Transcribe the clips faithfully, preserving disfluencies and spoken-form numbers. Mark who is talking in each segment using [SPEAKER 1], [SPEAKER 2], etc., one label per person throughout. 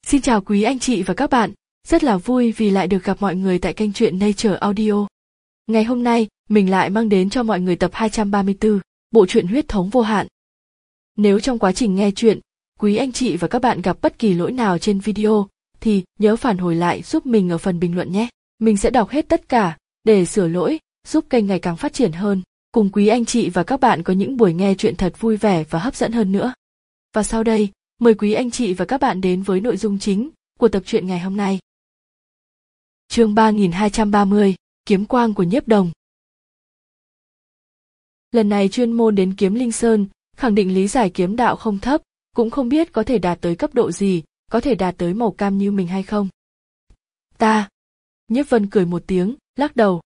[SPEAKER 1] Xin chào quý anh chị và các bạn, rất là vui vì lại được gặp mọi người tại kênh truyện Nature Audio. Ngày hôm nay, mình lại mang đến cho mọi người tập hai trăm ba mươi tư, bộ truyện Huyết thống vô hạn. Nếu trong quá trình nghe truyện, quý anh chị và các bạn gặp bất kỳ lỗi nào trên video, thì nhớ phản hồi lại giúp mình ở phần bình luận nhé. Mình sẽ đọc hết tất cả, để sửa lỗi, giúp kênh ngày càng phát triển hơn, cùng quý anh chị và các bạn có những buổi nghe truyện thật vui vẻ và hấp dẫn hơn nữa. Và sau đây, mời quý anh chị và các bạn đến với nội dung chính của tập truyện ngày hôm nay. Chương ba nghìn hai trăm ba mươi, Kiếm quang của Nhiếp Đồng. Lần này chuyên môn đến Kiếm Linh Sơn, khẳng định lý giải kiếm đạo không thấp, cũng không biết có thể đạt tới cấp độ gì, có thể đạt tới màu cam như mình hay không. Ta. Nhiếp Vân cười một tiếng, lắc đầu.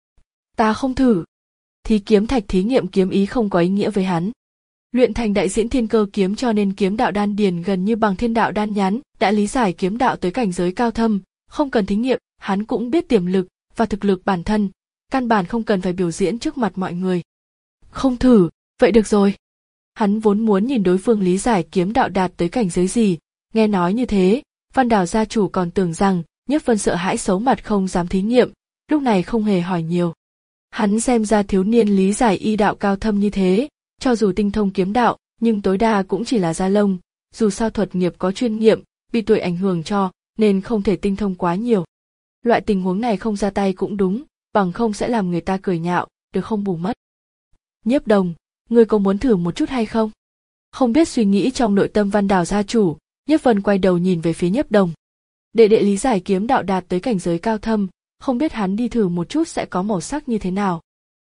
[SPEAKER 1] Ta không thử. Thí kiếm thạch thí nghiệm kiếm ý không có ý nghĩa với hắn. Luyện thành đại diễn thiên cơ kiếm cho nên kiếm đạo đan điền gần như bằng thiên đạo đan nhắn, đã lý giải kiếm đạo tới cảnh giới cao thâm, không cần thí nghiệm, hắn cũng biết tiềm lực và thực lực bản thân, căn bản không cần phải biểu diễn trước mặt mọi người. Không thử, vậy được rồi. Hắn vốn muốn nhìn đối phương lý giải kiếm đạo đạt tới cảnh giới gì, nghe nói như thế, Văn Đào gia chủ còn tưởng rằng Nhiếp Vân sợ hãi xấu mặt không dám thí nghiệm, lúc này không hề hỏi nhiều. Hắn xem ra thiếu niên lý giải y đạo cao thâm như thế, cho dù tinh thông kiếm đạo, nhưng tối đa cũng chỉ là da lông, dù sao thuật nghiệp có chuyên nghiệm, bị tuổi ảnh hưởng cho, nên không thể tinh thông quá nhiều. Loại tình huống này không ra tay cũng đúng, bằng không sẽ làm người ta cười nhạo, được không bù mất. Nhiếp Đồng, ngươi có muốn thử một chút hay không? Không biết suy nghĩ trong nội tâm Văn Đào gia chủ, Nhiếp Vân quay đầu nhìn về phía Nhiếp Đồng. Đệ đệ lý giải kiếm đạo đạt tới cảnh giới cao thâm, không biết hắn đi thử một chút sẽ có màu sắc như thế nào.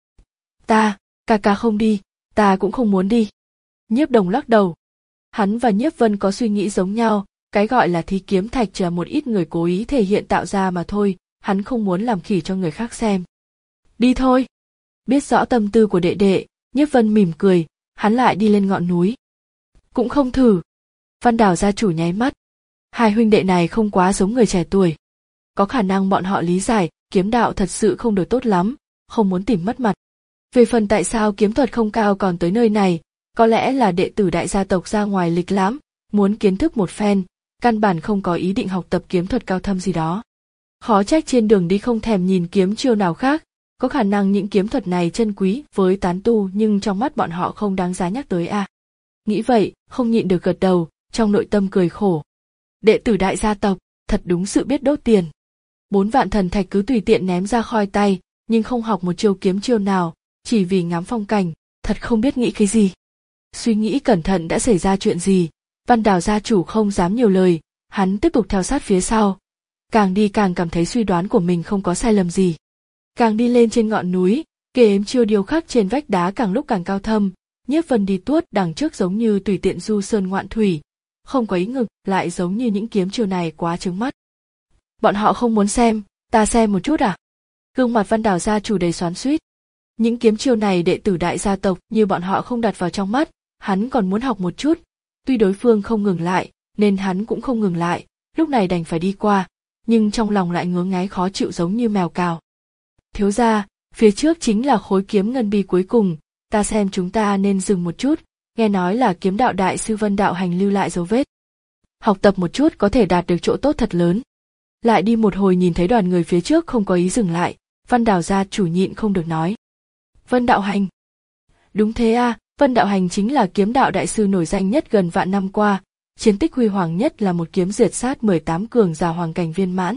[SPEAKER 1] Ta, ca ca không đi, ta cũng không muốn đi. Nhiếp Đồng lắc đầu. Hắn và Nhiếp Vân có suy nghĩ giống nhau, cái gọi là thí kiếm thạch chỉ là một ít người cố ý thể hiện tạo ra mà thôi, hắn không muốn làm khỉ cho người khác xem. Đi thôi. Biết rõ tâm tư của đệ đệ, Nhiếp Vân mỉm cười, hắn lại đi lên ngọn núi. Cũng không thử. Văn Đào gia chủ nháy mắt. Hai huynh đệ này không quá giống người trẻ tuổi. Có khả năng bọn họ lý giải, kiếm đạo thật sự không được tốt lắm, không muốn tìm mất mặt. Về phần tại sao kiếm thuật không cao còn tới nơi này, có lẽ là đệ tử đại gia tộc ra ngoài lịch lãm, muốn kiến thức một phen, căn bản không có ý định học tập kiếm thuật cao thâm gì đó. Khó trách trên đường đi không thèm nhìn kiếm chiêu nào khác, có khả năng những kiếm thuật này chân quý với tán tu nhưng trong mắt bọn họ không đáng giá nhắc tới à. Nghĩ vậy, không nhịn được gật đầu, trong nội tâm cười khổ. Đệ tử đại gia tộc, thật đúng sự biết đốt tiền. Bốn vạn thần thạch cứ tùy tiện ném ra khỏi tay, nhưng không học một chiêu kiếm chiêu nào, chỉ vì ngắm phong cảnh, thật không biết nghĩ cái gì. Suy nghĩ cẩn thận đã xảy ra chuyện gì, Văn Đào gia chủ không dám nhiều lời, hắn tiếp tục theo sát phía sau. Càng đi càng cảm thấy suy đoán của mình không có sai lầm gì. Càng đi lên trên ngọn núi, kiếm chiêu điêu khắc trên vách đá càng lúc càng cao thâm, Nhiếp Vân đi tuốt đằng trước giống như tùy tiện du sơn ngoạn thủy, không có ý ngực, lại giống như những kiếm chiêu này quá chướng mắt. Bọn họ không muốn xem, ta xem một chút à? Gương mặt Văn Đào gia chủ đầy xoắn xuýt. Những kiếm chiêu này đệ tử đại gia tộc như bọn họ không đặt vào trong mắt, hắn còn muốn học một chút. Tuy đối phương không ngừng lại, nên hắn cũng không ngừng lại, lúc này đành phải đi qua, nhưng trong lòng lại ngứa ngáy khó chịu giống như mèo cào. Thiếu gia, phía trước chính là khối kiếm ngân bi cuối cùng, ta xem chúng ta nên dừng một chút, nghe nói là kiếm đạo đại sư Vân Đạo Hành lưu lại dấu vết. Học tập một chút có thể đạt được chỗ tốt thật lớn. Lại đi một hồi nhìn thấy đoàn người phía trước không có ý dừng lại, Văn Đào gia chủ nhịn không được nói. Vân Đạo Hành. Đúng thế à, Vân Đạo Hành chính là kiếm đạo đại sư nổi danh nhất gần vạn năm qua, chiến tích huy hoàng nhất là một kiếm diệt sát mười tám cường giả hoàng cảnh viên mãn.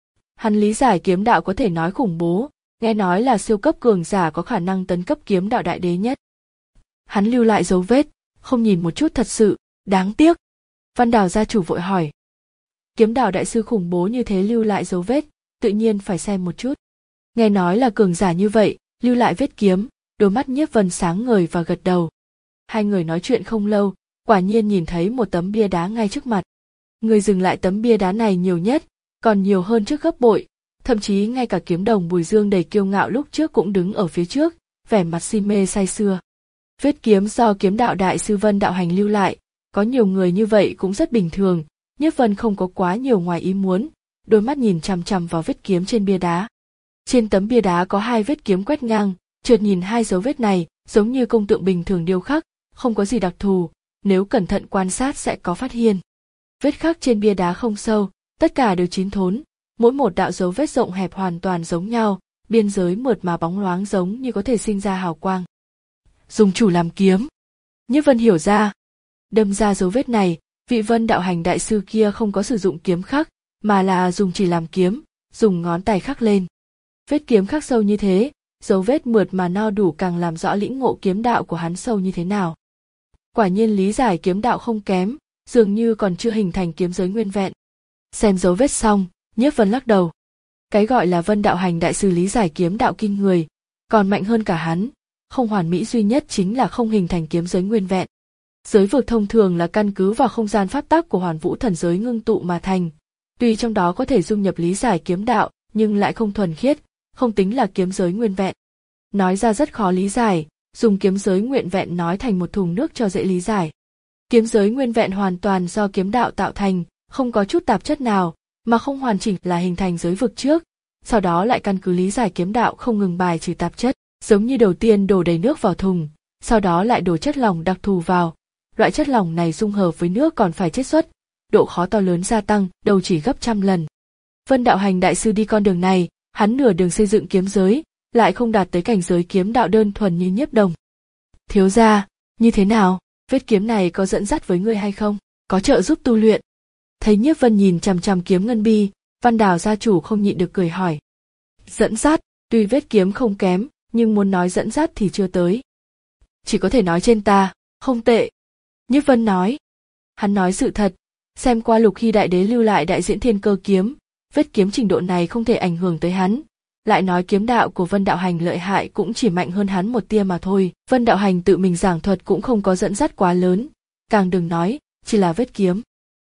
[SPEAKER 1] Hắn lý giải kiếm đạo có thể nói khủng bố, nghe nói là siêu cấp cường giả có khả năng tấn cấp kiếm đạo đại đế nhất. Hắn lưu lại dấu vết, không nhìn một chút thật sự, đáng tiếc. Văn Đào gia chủ vội hỏi. Kiếm đạo đại sư khủng bố như thế lưu lại dấu vết, tự nhiên phải xem một chút. Nghe nói là cường giả như vậy, lưu lại vết kiếm, đôi mắt Nhiếp Vân sáng ngời và gật đầu. Hai người nói chuyện không lâu, quả nhiên nhìn thấy một tấm bia đá ngay trước mặt. Người dừng lại tấm bia đá này nhiều nhất, còn nhiều hơn trước gấp bội, thậm chí ngay cả kiếm đồng Bùi Dương đầy kiêu ngạo lúc trước cũng đứng ở phía trước, vẻ mặt si mê say sưa. Vết kiếm do kiếm đạo đại sư Vân Đạo Hành lưu lại, có nhiều người như vậy cũng rất bình thường, Nhiếp Vân không có quá nhiều ngoài ý muốn, đôi mắt nhìn chằm chằm vào vết kiếm trên bia đá. Trên tấm bia đá có hai vết kiếm quét ngang, chợt nhìn hai dấu vết này, giống như công tượng bình thường điêu khắc, không có gì đặc thù, nếu cẩn thận quan sát sẽ có phát hiện. Vết khắc trên bia đá không sâu, tất cả đều chín thốn, mỗi một đạo dấu vết rộng hẹp hoàn toàn giống nhau, biên giới mượt mà bóng loáng giống như có thể sinh ra hào quang. Dùng chủ làm kiếm. Nhiếp Vân hiểu ra. Đâm ra dấu vết này, vị Vân đạo hành đại sư kia không có sử dụng kiếm khắc, mà là dùng chỉ làm kiếm, dùng ngón tay khắc lên. Vết kiếm khắc sâu như thế, dấu vết mượt mà no đủ càng làm rõ lĩnh ngộ kiếm đạo của hắn sâu như thế nào. Quả nhiên lý giải kiếm đạo không kém, dường như còn chưa hình thành kiếm giới nguyên vẹn. Xem dấu vết xong, Nhiếp Vân lắc đầu. Cái gọi là Vân đạo hành đại sư lý giải kiếm đạo kinh người, còn mạnh hơn cả hắn, không hoàn mỹ duy nhất chính là không hình thành kiếm giới nguyên vẹn. Giới vực thông thường là căn cứ vào không gian pháp tắc của Hoàn Vũ thần giới ngưng tụ mà thành, tuy trong đó có thể dung nhập lý giải kiếm đạo, nhưng lại không thuần khiết, không tính là kiếm giới nguyên vẹn. Nói ra rất khó lý giải, dùng kiếm giới nguyên vẹn nói thành một thùng nước cho dễ lý giải. Kiếm giới nguyên vẹn hoàn toàn do kiếm đạo tạo thành, không có chút tạp chất nào, mà không hoàn chỉnh là hình thành giới vực trước, sau đó lại căn cứ lý giải kiếm đạo không ngừng bài trừ tạp chất, giống như đầu tiên đổ đầy nước vào thùng, sau đó lại đổ chất lỏng đặc thù vào. Loại chất lỏng này dung hợp với nước còn phải chiết xuất, độ khó to lớn gia tăng, đâu chỉ gấp trăm lần. Vân đạo hành đại sư đi con đường này, hắn nửa đường xây dựng kiếm giới, lại không đạt tới cảnh giới kiếm đạo đơn thuần như Nhiếp Đồng. Thiếu gia, như thế nào, vết kiếm này có dẫn dắt với ngươi hay không, có trợ giúp tu luyện? Thấy Nhiếp Vân nhìn chằm chằm kiếm ngân bi, Văn Đào gia chủ không nhịn được cười hỏi. Dẫn dắt, tuy vết kiếm không kém, nhưng muốn nói dẫn dắt thì chưa tới. Chỉ có thể nói trên ta, không tệ. Nhiếp Vân nói. Hắn nói sự thật, xem qua Lục Hy đại đế lưu lại đại diễn thiên cơ kiếm, vết kiếm trình độ này không thể ảnh hưởng tới hắn. Lại nói kiếm đạo của Vân đạo hành lợi hại cũng chỉ mạnh hơn hắn một tia mà thôi. Vân đạo hành tự mình giảng thuật cũng không có dẫn dắt quá lớn, càng đừng nói, chỉ là vết kiếm.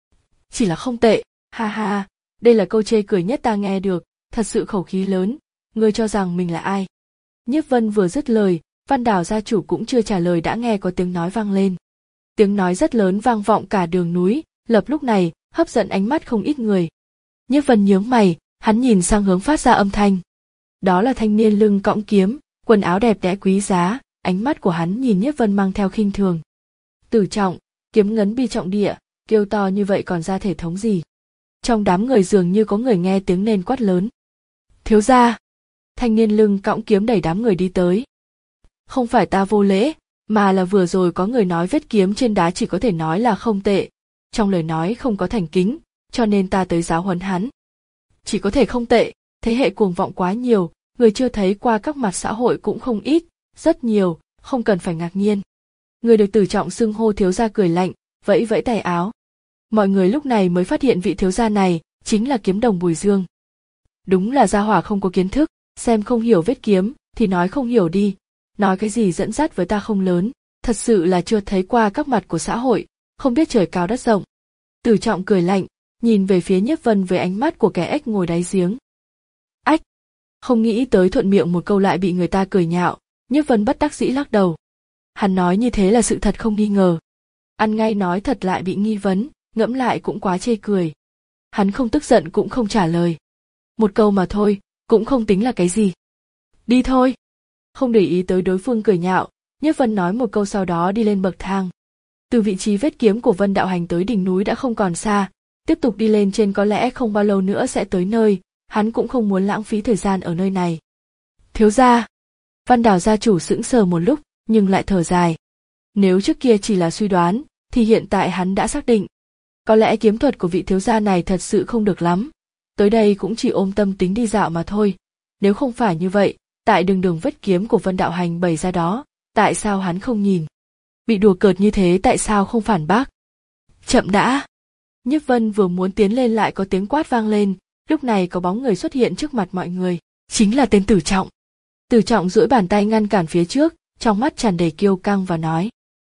[SPEAKER 1] Chỉ là không tệ, ha ha, đây là câu chê cười nhất ta nghe được, thật sự khẩu khí lớn, ngươi cho rằng mình là ai? Nhiếp Vân vừa dứt lời, Văn Đào gia chủ cũng chưa trả lời đã nghe có tiếng nói vang lên. Tiếng nói rất lớn vang vọng cả đường núi, lập lúc này, hấp dẫn ánh mắt không ít người. Nhiếp Vân nhướng mày, hắn nhìn sang hướng phát ra âm thanh. Đó là thanh niên lưng cõng kiếm, quần áo đẹp đẽ quý giá, ánh mắt của hắn nhìn Nhiếp Vân mang theo khinh thường. Tử trọng, kiếm ngấn bi trọng địa, kêu to như vậy còn ra thể thống gì? Trong đám người dường như có người nghe tiếng nên quát lớn. Thiếu gia! Thanh niên lưng cõng kiếm đẩy đám người đi tới. Không phải ta vô lễ, mà là vừa rồi có người nói vết kiếm trên đá chỉ có thể nói là không tệ. Trong lời nói không có thành kính, cho nên ta tới giáo huấn hắn. Chỉ có thể không tệ, thế hệ cuồng vọng quá nhiều, người chưa thấy qua các mặt xã hội cũng không ít, rất nhiều, không cần phải ngạc nhiên. Người được Tử Trọng xưng hô thiếu gia cười lạnh, vẫy vẫy tay áo. Mọi người lúc này mới phát hiện vị thiếu gia này chính là kiếm đồng Bùi Dương. Đúng là gia hỏa không có kiến thức, xem không hiểu vết kiếm thì nói không hiểu đi, nói cái gì dẫn dắt với ta không lớn, thật sự là chưa thấy qua các mặt của xã hội, không biết trời cao đất rộng. Tử Trọng cười lạnh, nhìn về phía Nhiếp Vân với ánh mắt của kẻ ếch ngồi đáy giếng. Ách! Không nghĩ tới thuận miệng một câu lại bị người ta cười nhạo, Nhiếp Vân bất đắc dĩ lắc đầu. Hắn nói như thế là sự thật không nghi ngờ. Ăn ngay nói thật lại bị nghi vấn, ngẫm lại cũng quá chê cười. Hắn không tức giận cũng không trả lời. Một câu mà thôi, cũng không tính là cái gì. Đi thôi. Không để ý tới đối phương cười nhạo, Nhiếp Vân nói một câu sau đó đi lên bậc thang. Từ vị trí vết kiếm của Vân đạo hành tới đỉnh núi đã không còn xa, tiếp tục đi lên trên có lẽ không bao lâu nữa sẽ tới nơi, hắn cũng không muốn lãng phí thời gian ở nơi này. Thiếu gia! Văn Đào gia chủ sững sờ một lúc, nhưng lại thở dài. Nếu trước kia chỉ là suy đoán, thì hiện tại hắn đã xác định. Có lẽ kiếm thuật của vị thiếu gia này thật sự không được lắm. Tới đây cũng chỉ ôm tâm tính đi dạo mà thôi. Nếu không phải như vậy, tại đường đường vết kiếm của Vân đạo hành bày ra đó, tại sao hắn không nhìn? Bị đùa cợt như thế tại sao không phản bác? Chậm đã! Nhiếp Vân vừa muốn tiến lên lại có tiếng quát vang lên, lúc này có bóng người xuất hiện trước mặt mọi người, chính là tên Tử Trọng. Tử Trọng duỗi bàn tay ngăn cản phía trước, trong mắt tràn đầy kiêu căng và nói.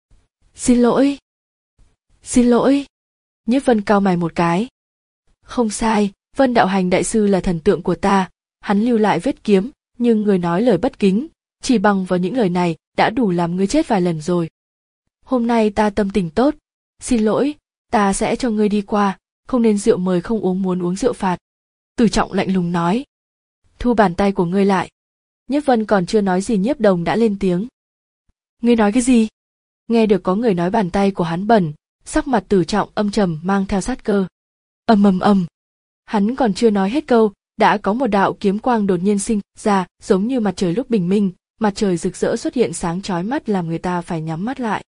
[SPEAKER 1] Xin lỗi! Xin lỗi! Nhiếp Vân cau mày một cái. Không sai, Vân đạo hành đại sư là thần tượng của ta, hắn lưu lại vết kiếm, nhưng người nói lời bất kính, chỉ bằng vào những lời này đã đủ làm ngươi chết vài lần rồi. Hôm nay ta tâm tình tốt, xin lỗi, ta sẽ cho ngươi đi qua, không nên rượu mời không uống muốn uống rượu phạt. Tử Trọng lạnh lùng nói. Thu bàn tay của ngươi lại. Nhiếp Vân còn chưa nói gì Nhiếp Đồng đã lên tiếng. Ngươi nói cái gì? Nghe được có người nói bàn tay của hắn bẩn, sắc mặt Tử Trọng âm trầm mang theo sát cơ. Ầm ầm ầm. Hắn còn chưa nói hết câu, đã có một đạo kiếm quang đột nhiên sinh ra, giống như mặt trời lúc bình minh, mặt trời rực rỡ xuất hiện sáng chói mắt làm người ta phải nhắm mắt lại.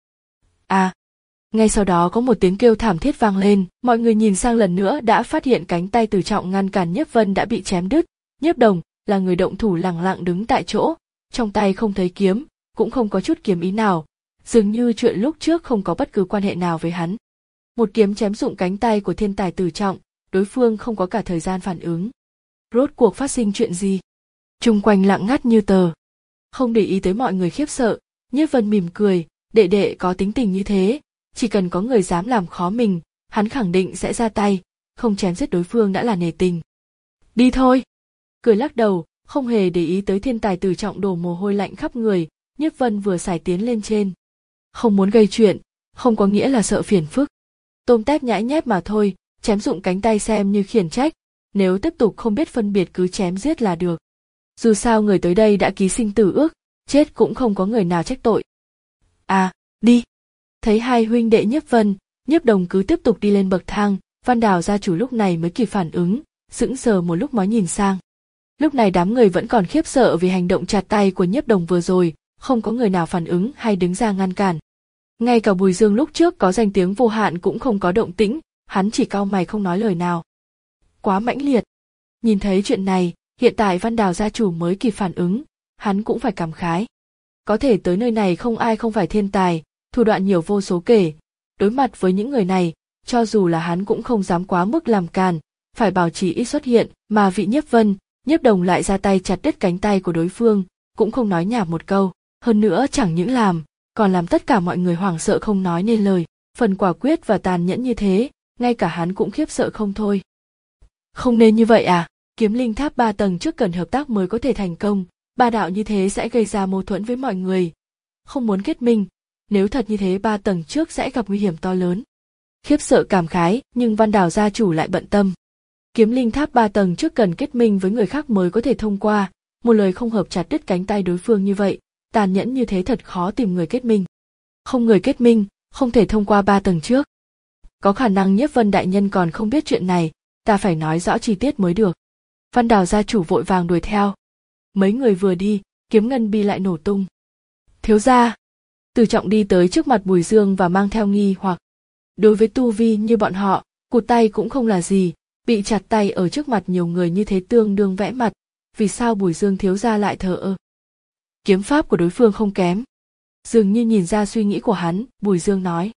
[SPEAKER 1] À! Ngay sau đó có một tiếng kêu thảm thiết vang lên, mọi người nhìn sang lần nữa đã phát hiện cánh tay Tử Trọng ngăn cản Nhiếp Vân đã bị chém đứt. Nhiếp Đồng là người động thủ lẳng lặng đứng tại chỗ, trong tay không thấy kiếm, cũng không có chút kiếm ý nào, dường như chuyện lúc trước không có bất cứ quan hệ nào với hắn. Một kiếm chém rụng cánh tay của thiên tài Tử Trọng, đối phương không có cả thời gian phản ứng. Rốt cuộc phát sinh chuyện gì? Chung quanh lặng ngắt như tờ. Không để ý tới mọi người khiếp sợ, Nhiếp Vân mỉm cười, đệ đệ có tính tình như thế, chỉ cần có người dám làm khó mình, hắn khẳng định sẽ ra tay, không chém giết đối phương đã là nể tình. Đi thôi. Cười lắc đầu, không hề để ý tới thiên tài Tử Trọng đổ mồ hôi lạnh khắp người, Nhiếp Vân vừa xài tiến lên trên. Không muốn gây chuyện, không có nghĩa là sợ phiền phức. Tôm tép nhãi nhép mà thôi, chém rụng cánh tay xem như khiển trách, nếu tiếp tục không biết phân biệt cứ chém giết là được. Dù sao người tới đây đã ký sinh tử ước, chết cũng không có người nào trách tội. À, đi. Thấy hai huynh đệ Nhiếp Vân, Nhiếp Đồng cứ tiếp tục đi lên bậc thang, Văn Đào gia chủ lúc này mới kịp phản ứng, sững sờ một lúc mới nhìn sang. Lúc này đám người vẫn còn khiếp sợ vì hành động chặt tay của Nhiếp Đồng vừa rồi, không có người nào phản ứng hay đứng ra ngăn cản. Ngay cả Bùi Dương lúc trước có danh tiếng vô hạn cũng không có động tĩnh, hắn chỉ cau mày không nói lời nào. Quá mãnh liệt. Nhìn thấy chuyện này, hiện tại Văn Đào gia chủ mới kịp phản ứng, hắn cũng phải cảm khái. Có thể tới nơi này không ai không phải thiên tài, thủ đoạn nhiều vô số kể. Đối mặt với những người này, cho dù là hắn cũng không dám quá mức làm càn, phải bảo trì ít xuất hiện, mà vị Nhiếp Vân, Nhiếp Đồng lại ra tay chặt đứt cánh tay của đối phương, cũng không nói nhảm một câu, hơn nữa chẳng những làm, còn làm tất cả mọi người hoảng sợ không nói nên lời, phần quả quyết và tàn nhẫn như thế, ngay cả hắn cũng khiếp sợ không thôi. Không nên như vậy à, kiếm linh tháp ba tầng trước cần hợp tác mới có thể thành công, ba đạo như thế sẽ gây ra mâu thuẫn với mọi người. Không muốn kết minh, nếu thật như thế ba tầng trước sẽ gặp nguy hiểm to lớn. Khiếp sợ cảm khái, nhưng Văn Đào gia chủ lại bận tâm. Kiếm linh tháp ba tầng trước cần kết minh với người khác mới có thể thông qua, một lời không hợp chặt đứt cánh tay đối phương như vậy, tàn nhẫn như thế thật khó tìm người kết minh. Không người kết minh, không thể thông qua ba tầng trước. Có khả năng Nhiếp Vân đại nhân còn không biết chuyện này, ta phải nói rõ chi tiết mới được. Văn Đào gia chủ vội vàng đuổi theo. Mấy người vừa đi, kiếm ngân bi lại nổ tung. Thiếu gia. Tử Trọng đi tới trước mặt Bùi Dương và mang theo nghi hoặc. Đối với tu vi như bọn họ, cụt tay cũng không là gì, bị chặt tay ở trước mặt nhiều người như thế tương đương vẽ mặt, vì sao Bùi Dương thiếu gia lại thờ ơ? Kiếm pháp của đối phương không kém. Dường như nhìn ra suy nghĩ của hắn, Bùi Dương nói.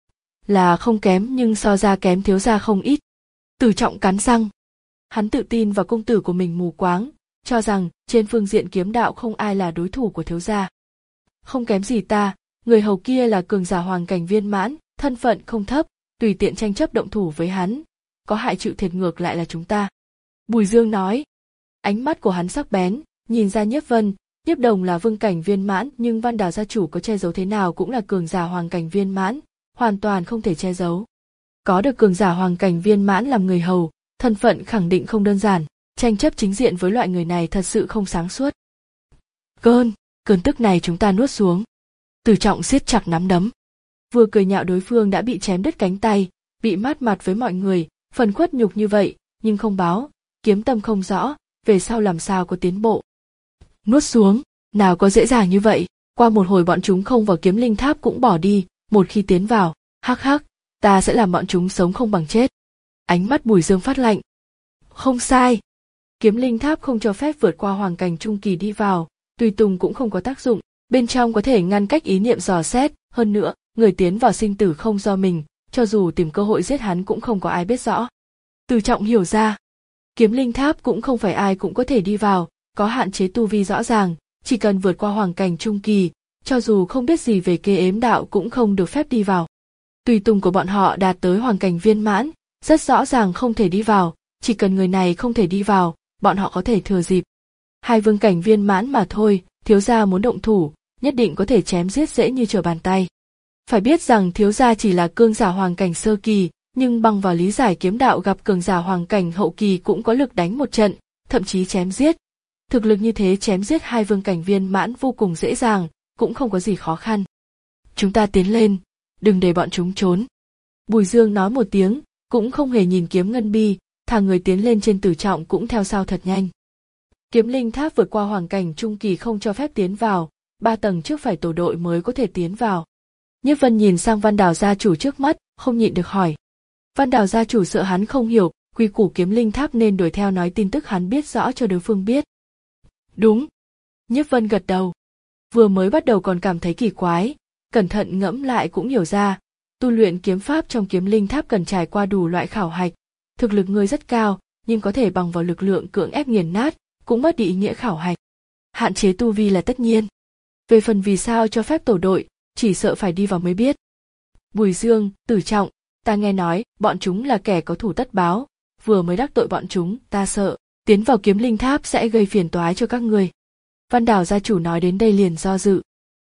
[SPEAKER 1] Là không kém nhưng so ra kém thiếu gia không ít. Tử Trọng cắn răng. Hắn tự tin vào công tử của mình mù quáng, cho rằng trên phương diện kiếm đạo không ai là đối thủ của thiếu gia. Không kém gì ta, người hầu kia là cường giả hoàng cảnh viên mãn, thân phận không thấp, tùy tiện tranh chấp động thủ với hắn, có hại chịu thiệt ngược lại là chúng ta. Bùi Dương nói. Ánh mắt của hắn sắc bén, nhìn ra Nhiếp Vân, Nhiếp Đồng là vương cảnh viên mãn nhưng Văn Đào gia chủ có che giấu thế nào cũng là cường giả hoàng cảnh viên mãn, hoàn toàn không thể che giấu. Có được cường giả hoàng cảnh viên mãn làm người hầu, thân phận khẳng định không đơn giản, tranh chấp chính diện với loại người này thật sự không sáng suốt. Cơn, cơn tức này chúng ta nuốt xuống. Tử Trọng siết chặt nắm đấm. Vừa cười nhạo đối phương đã bị chém đứt cánh tay, bị mát mặt với mọi người, phần khuất nhục như vậy, nhưng không báo, kiếm tâm không rõ, về sau làm sao có tiến bộ. Nuốt xuống, nào có dễ dàng như vậy, qua một hồi bọn chúng không vào kiếm linh tháp cũng bỏ đi, một khi tiến vào, hắc hắc, ta sẽ làm bọn chúng sống không bằng chết. Ánh mắt Bùi Dương phát lạnh. Không sai. Kiếm linh tháp không cho phép vượt qua hoàng cảnh trung kỳ đi vào, tùy tùng cũng không có tác dụng, bên trong có thể ngăn cách ý niệm dò xét, hơn nữa, người tiến vào sinh tử không do mình, cho dù tìm cơ hội giết hắn cũng không có ai biết rõ. Tử Trọng hiểu ra. Kiếm linh tháp cũng không phải ai cũng có thể đi vào, có hạn chế tu vi rõ ràng, chỉ cần vượt qua hoàng cảnh trung kỳ, cho dù không biết gì về kế ếm đạo cũng không được phép đi vào. Tùy tùng của bọn họ đạt tới hoàng cảnh viên mãn, rất rõ ràng không thể đi vào, chỉ cần người này không thể đi vào, bọn họ có thể thừa dịp. Hai vương cảnh viên mãn mà thôi, thiếu gia muốn động thủ, nhất định có thể chém giết dễ như trở bàn tay. Phải biết rằng thiếu gia chỉ là cương giả hoàng cảnh sơ kỳ, nhưng bằng vào lý giải kiếm đạo gặp cường giả hoàng cảnh hậu kỳ cũng có lực đánh một trận, thậm chí chém giết. Thực lực như thế chém giết hai vương cảnh viên mãn vô cùng dễ dàng, cũng không có gì khó khăn. Chúng ta tiến lên, đừng để bọn chúng trốn. Bùi Dương nói một tiếng, cũng không hề nhìn kiếm ngân bi, thả người tiến lên trên Tử Trọng cũng theo sau thật nhanh. Kiếm linh tháp vượt qua hoàng cảnh trung kỳ không cho phép tiến vào, ba tầng trước phải tổ đội mới có thể tiến vào. Nhiếp Vân nhìn sang Văn Đào gia chủ trước mắt, không nhịn được hỏi. Văn Đào gia chủ sợ hắn không hiểu quy củ kiếm linh tháp nên đuổi theo nói tin tức hắn biết rõ cho đối phương biết. Đúng. Nhiếp Vân gật đầu. Vừa mới bắt đầu còn cảm thấy kỳ quái, cẩn thận ngẫm lại cũng hiểu ra, tu luyện kiếm pháp trong kiếm linh tháp cần trải qua đủ loại khảo hạch, thực lực ngươi rất cao, nhưng có thể bằng vào lực lượng cưỡng ép nghiền nát, cũng mất đi ý nghĩa khảo hạch. Hạn chế tu vi là tất nhiên. Về phần vì sao cho phép tổ đội, chỉ sợ phải đi vào mới biết. Bùi Dương, Tử Trọng, ta nghe nói, bọn chúng là kẻ có thủ tất báo, vừa mới đắc tội bọn chúng, ta sợ, tiến vào kiếm linh tháp sẽ gây phiền toái cho các người. Văn Đào gia chủ nói đến đây liền do dự.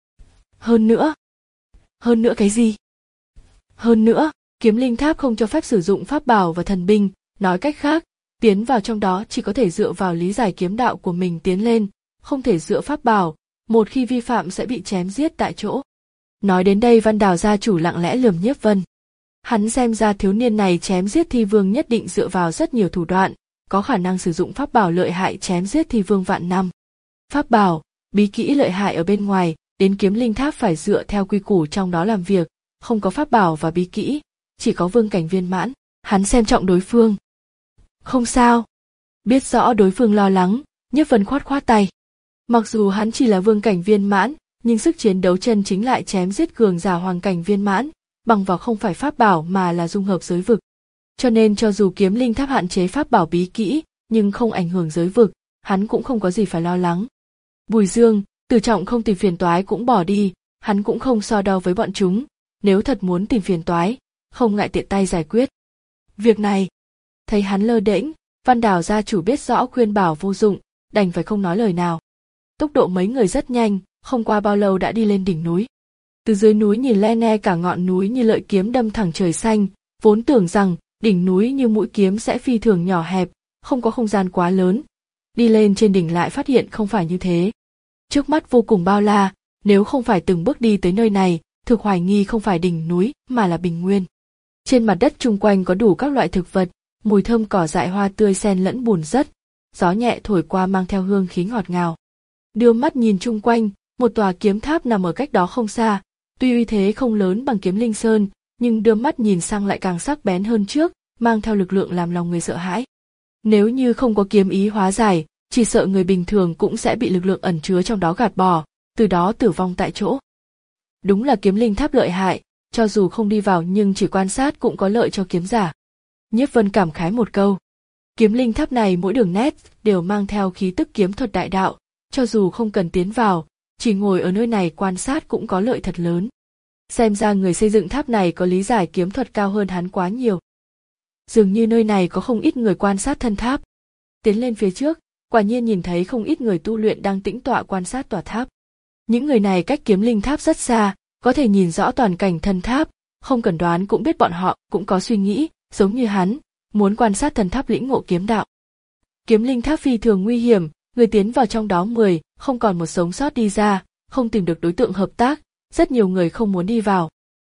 [SPEAKER 1] Hơn nữa. Hơn nữa cái gì? Hơn nữa, kiếm linh tháp không cho phép sử dụng pháp bảo và thần binh, nói cách khác, tiến vào trong đó chỉ có thể dựa vào lý giải kiếm đạo của mình tiến lên, không thể dựa pháp bảo, một khi vi phạm sẽ bị chém giết tại chỗ. Nói đến đây Văn Đào gia chủ lặng lẽ lườm Nhiếp Vân. Hắn xem ra thiếu niên này chém giết thi vương nhất định dựa vào rất nhiều thủ đoạn, có khả năng sử dụng pháp bảo lợi hại chém giết thi vương vạn năm. Pháp bảo, bí kỹ lợi hại ở bên ngoài, đến kiếm linh tháp phải dựa theo quy củ trong đó làm việc, không có pháp bảo và bí kỹ, chỉ có vương cảnh viên mãn, hắn xem trọng đối phương. Không sao. Biết rõ đối phương lo lắng, Nhiếp Vân khoát khoát tay. Mặc dù hắn chỉ là vương cảnh viên mãn, nhưng sức chiến đấu chân chính lại chém giết cường giả hoàng cảnh viên mãn, bằng vào không phải pháp bảo mà là dung hợp giới vực. Cho nên cho dù kiếm linh tháp hạn chế pháp bảo bí kỹ, nhưng không ảnh hưởng giới vực, hắn cũng không có gì phải lo lắng. Bùi Dương, Tử Trọng không tìm phiền toái cũng bỏ đi, hắn cũng không so đo với bọn chúng, nếu thật muốn tìm phiền toái, không ngại tiện tay giải quyết. Việc này, thấy hắn lơ đễnh, Văn Đào gia chủ biết rõ khuyên bảo vô dụng, đành phải không nói lời nào. Tốc độ mấy người rất nhanh, không qua bao lâu đã đi lên đỉnh núi. Từ dưới núi nhìn le ne cả ngọn núi như lợi kiếm đâm thẳng trời xanh, vốn tưởng rằng đỉnh núi như mũi kiếm sẽ phi thường nhỏ hẹp, không có không gian quá lớn. Đi lên trên đỉnh lại phát hiện không phải như thế. Trước mắt vô cùng bao la, nếu không phải từng bước đi tới nơi này, thực hoài nghi không phải đỉnh núi mà là bình nguyên. Trên mặt đất chung quanh có đủ các loại thực vật, mùi thơm cỏ dại hoa tươi xen lẫn bùn đất, gió nhẹ thổi qua mang theo hương khí ngọt ngào. Đưa mắt nhìn chung quanh, một tòa kiếm tháp nằm ở cách đó không xa, tuy uy thế không lớn bằng kiếm linh sơn, nhưng đưa mắt nhìn sang lại càng sắc bén hơn trước, mang theo lực lượng làm lòng người sợ hãi. Nếu như không có kiếm ý hóa giải, chỉ sợ người bình thường cũng sẽ bị lực lượng ẩn chứa trong đó gạt bỏ, từ đó tử vong tại chỗ. Đúng là kiếm linh tháp lợi hại, cho dù không đi vào nhưng chỉ quan sát cũng có lợi cho kiếm giả. Nhiếp Vân cảm khái một câu. Kiếm linh tháp này mỗi đường nét đều mang theo khí tức kiếm thuật đại đạo, cho dù không cần tiến vào, chỉ ngồi ở nơi này quan sát cũng có lợi thật lớn. Xem ra người xây dựng tháp này có lý giải kiếm thuật cao hơn hắn quá nhiều. Dường như nơi này có không ít người quan sát thân tháp. Tiến lên phía trước, quả nhiên nhìn thấy không ít người tu luyện đang tĩnh tọa quan sát tòa tháp. Những người này cách kiếm linh tháp rất xa, có thể nhìn rõ toàn cảnh thân tháp, không cần đoán cũng biết bọn họ cũng có suy nghĩ, giống như hắn, muốn quan sát thần tháp lĩnh ngộ kiếm đạo. Kiếm linh tháp phi thường nguy hiểm, người tiến vào trong đó mười, không còn một sống sót đi ra, không tìm được đối tượng hợp tác, rất nhiều người không muốn đi vào.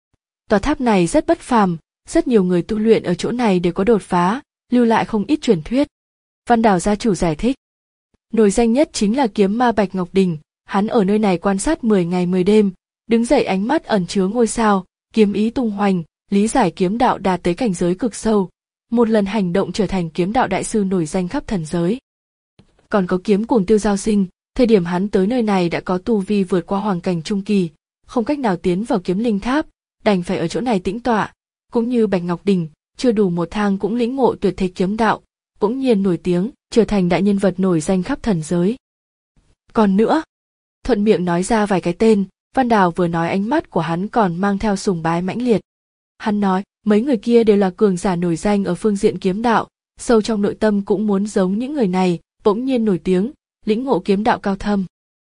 [SPEAKER 1] Tòa tháp này rất bất phàm, rất nhiều người tu luyện ở chỗ này đều có đột phá, lưu lại không ít truyền thuyết. Văn Đào gia chủ giải thích. Nổi danh nhất chính là kiếm ma Bạch Ngọc Đình, hắn ở nơi này quan sát mười ngày mười đêm, đứng dậy ánh mắt ẩn chứa ngôi sao, kiếm ý tung hoành, lý giải kiếm đạo đạt tới cảnh giới cực sâu, một lần hành động trở thành kiếm đạo đại sư nổi danh khắp thần giới. Còn có kiếm cuồng Tiêu Giao Sinh, thời điểm hắn tới nơi này đã có tu vi vượt qua hoàng cảnh trung kỳ, không cách nào tiến vào kiếm linh tháp, đành phải ở chỗ này tĩnh tọa, cũng như Bạch Ngọc Đình, chưa đủ một thang cũng lĩnh ngộ tuyệt thế kiếm đạo, bỗng nhiên nổi tiếng, trở thành đại nhân vật nổi danh khắp thần giới. Còn nữa, thuận miệng nói ra vài cái tên, Văn Đào vừa nói ánh mắt của hắn còn mang theo sùng bái mãnh liệt. Hắn nói, mấy người kia đều là cường giả nổi danh ở phương diện kiếm đạo, sâu trong nội tâm cũng muốn giống những người này, bỗng nhiên nổi tiếng, lĩnh ngộ kiếm đạo cao thâm.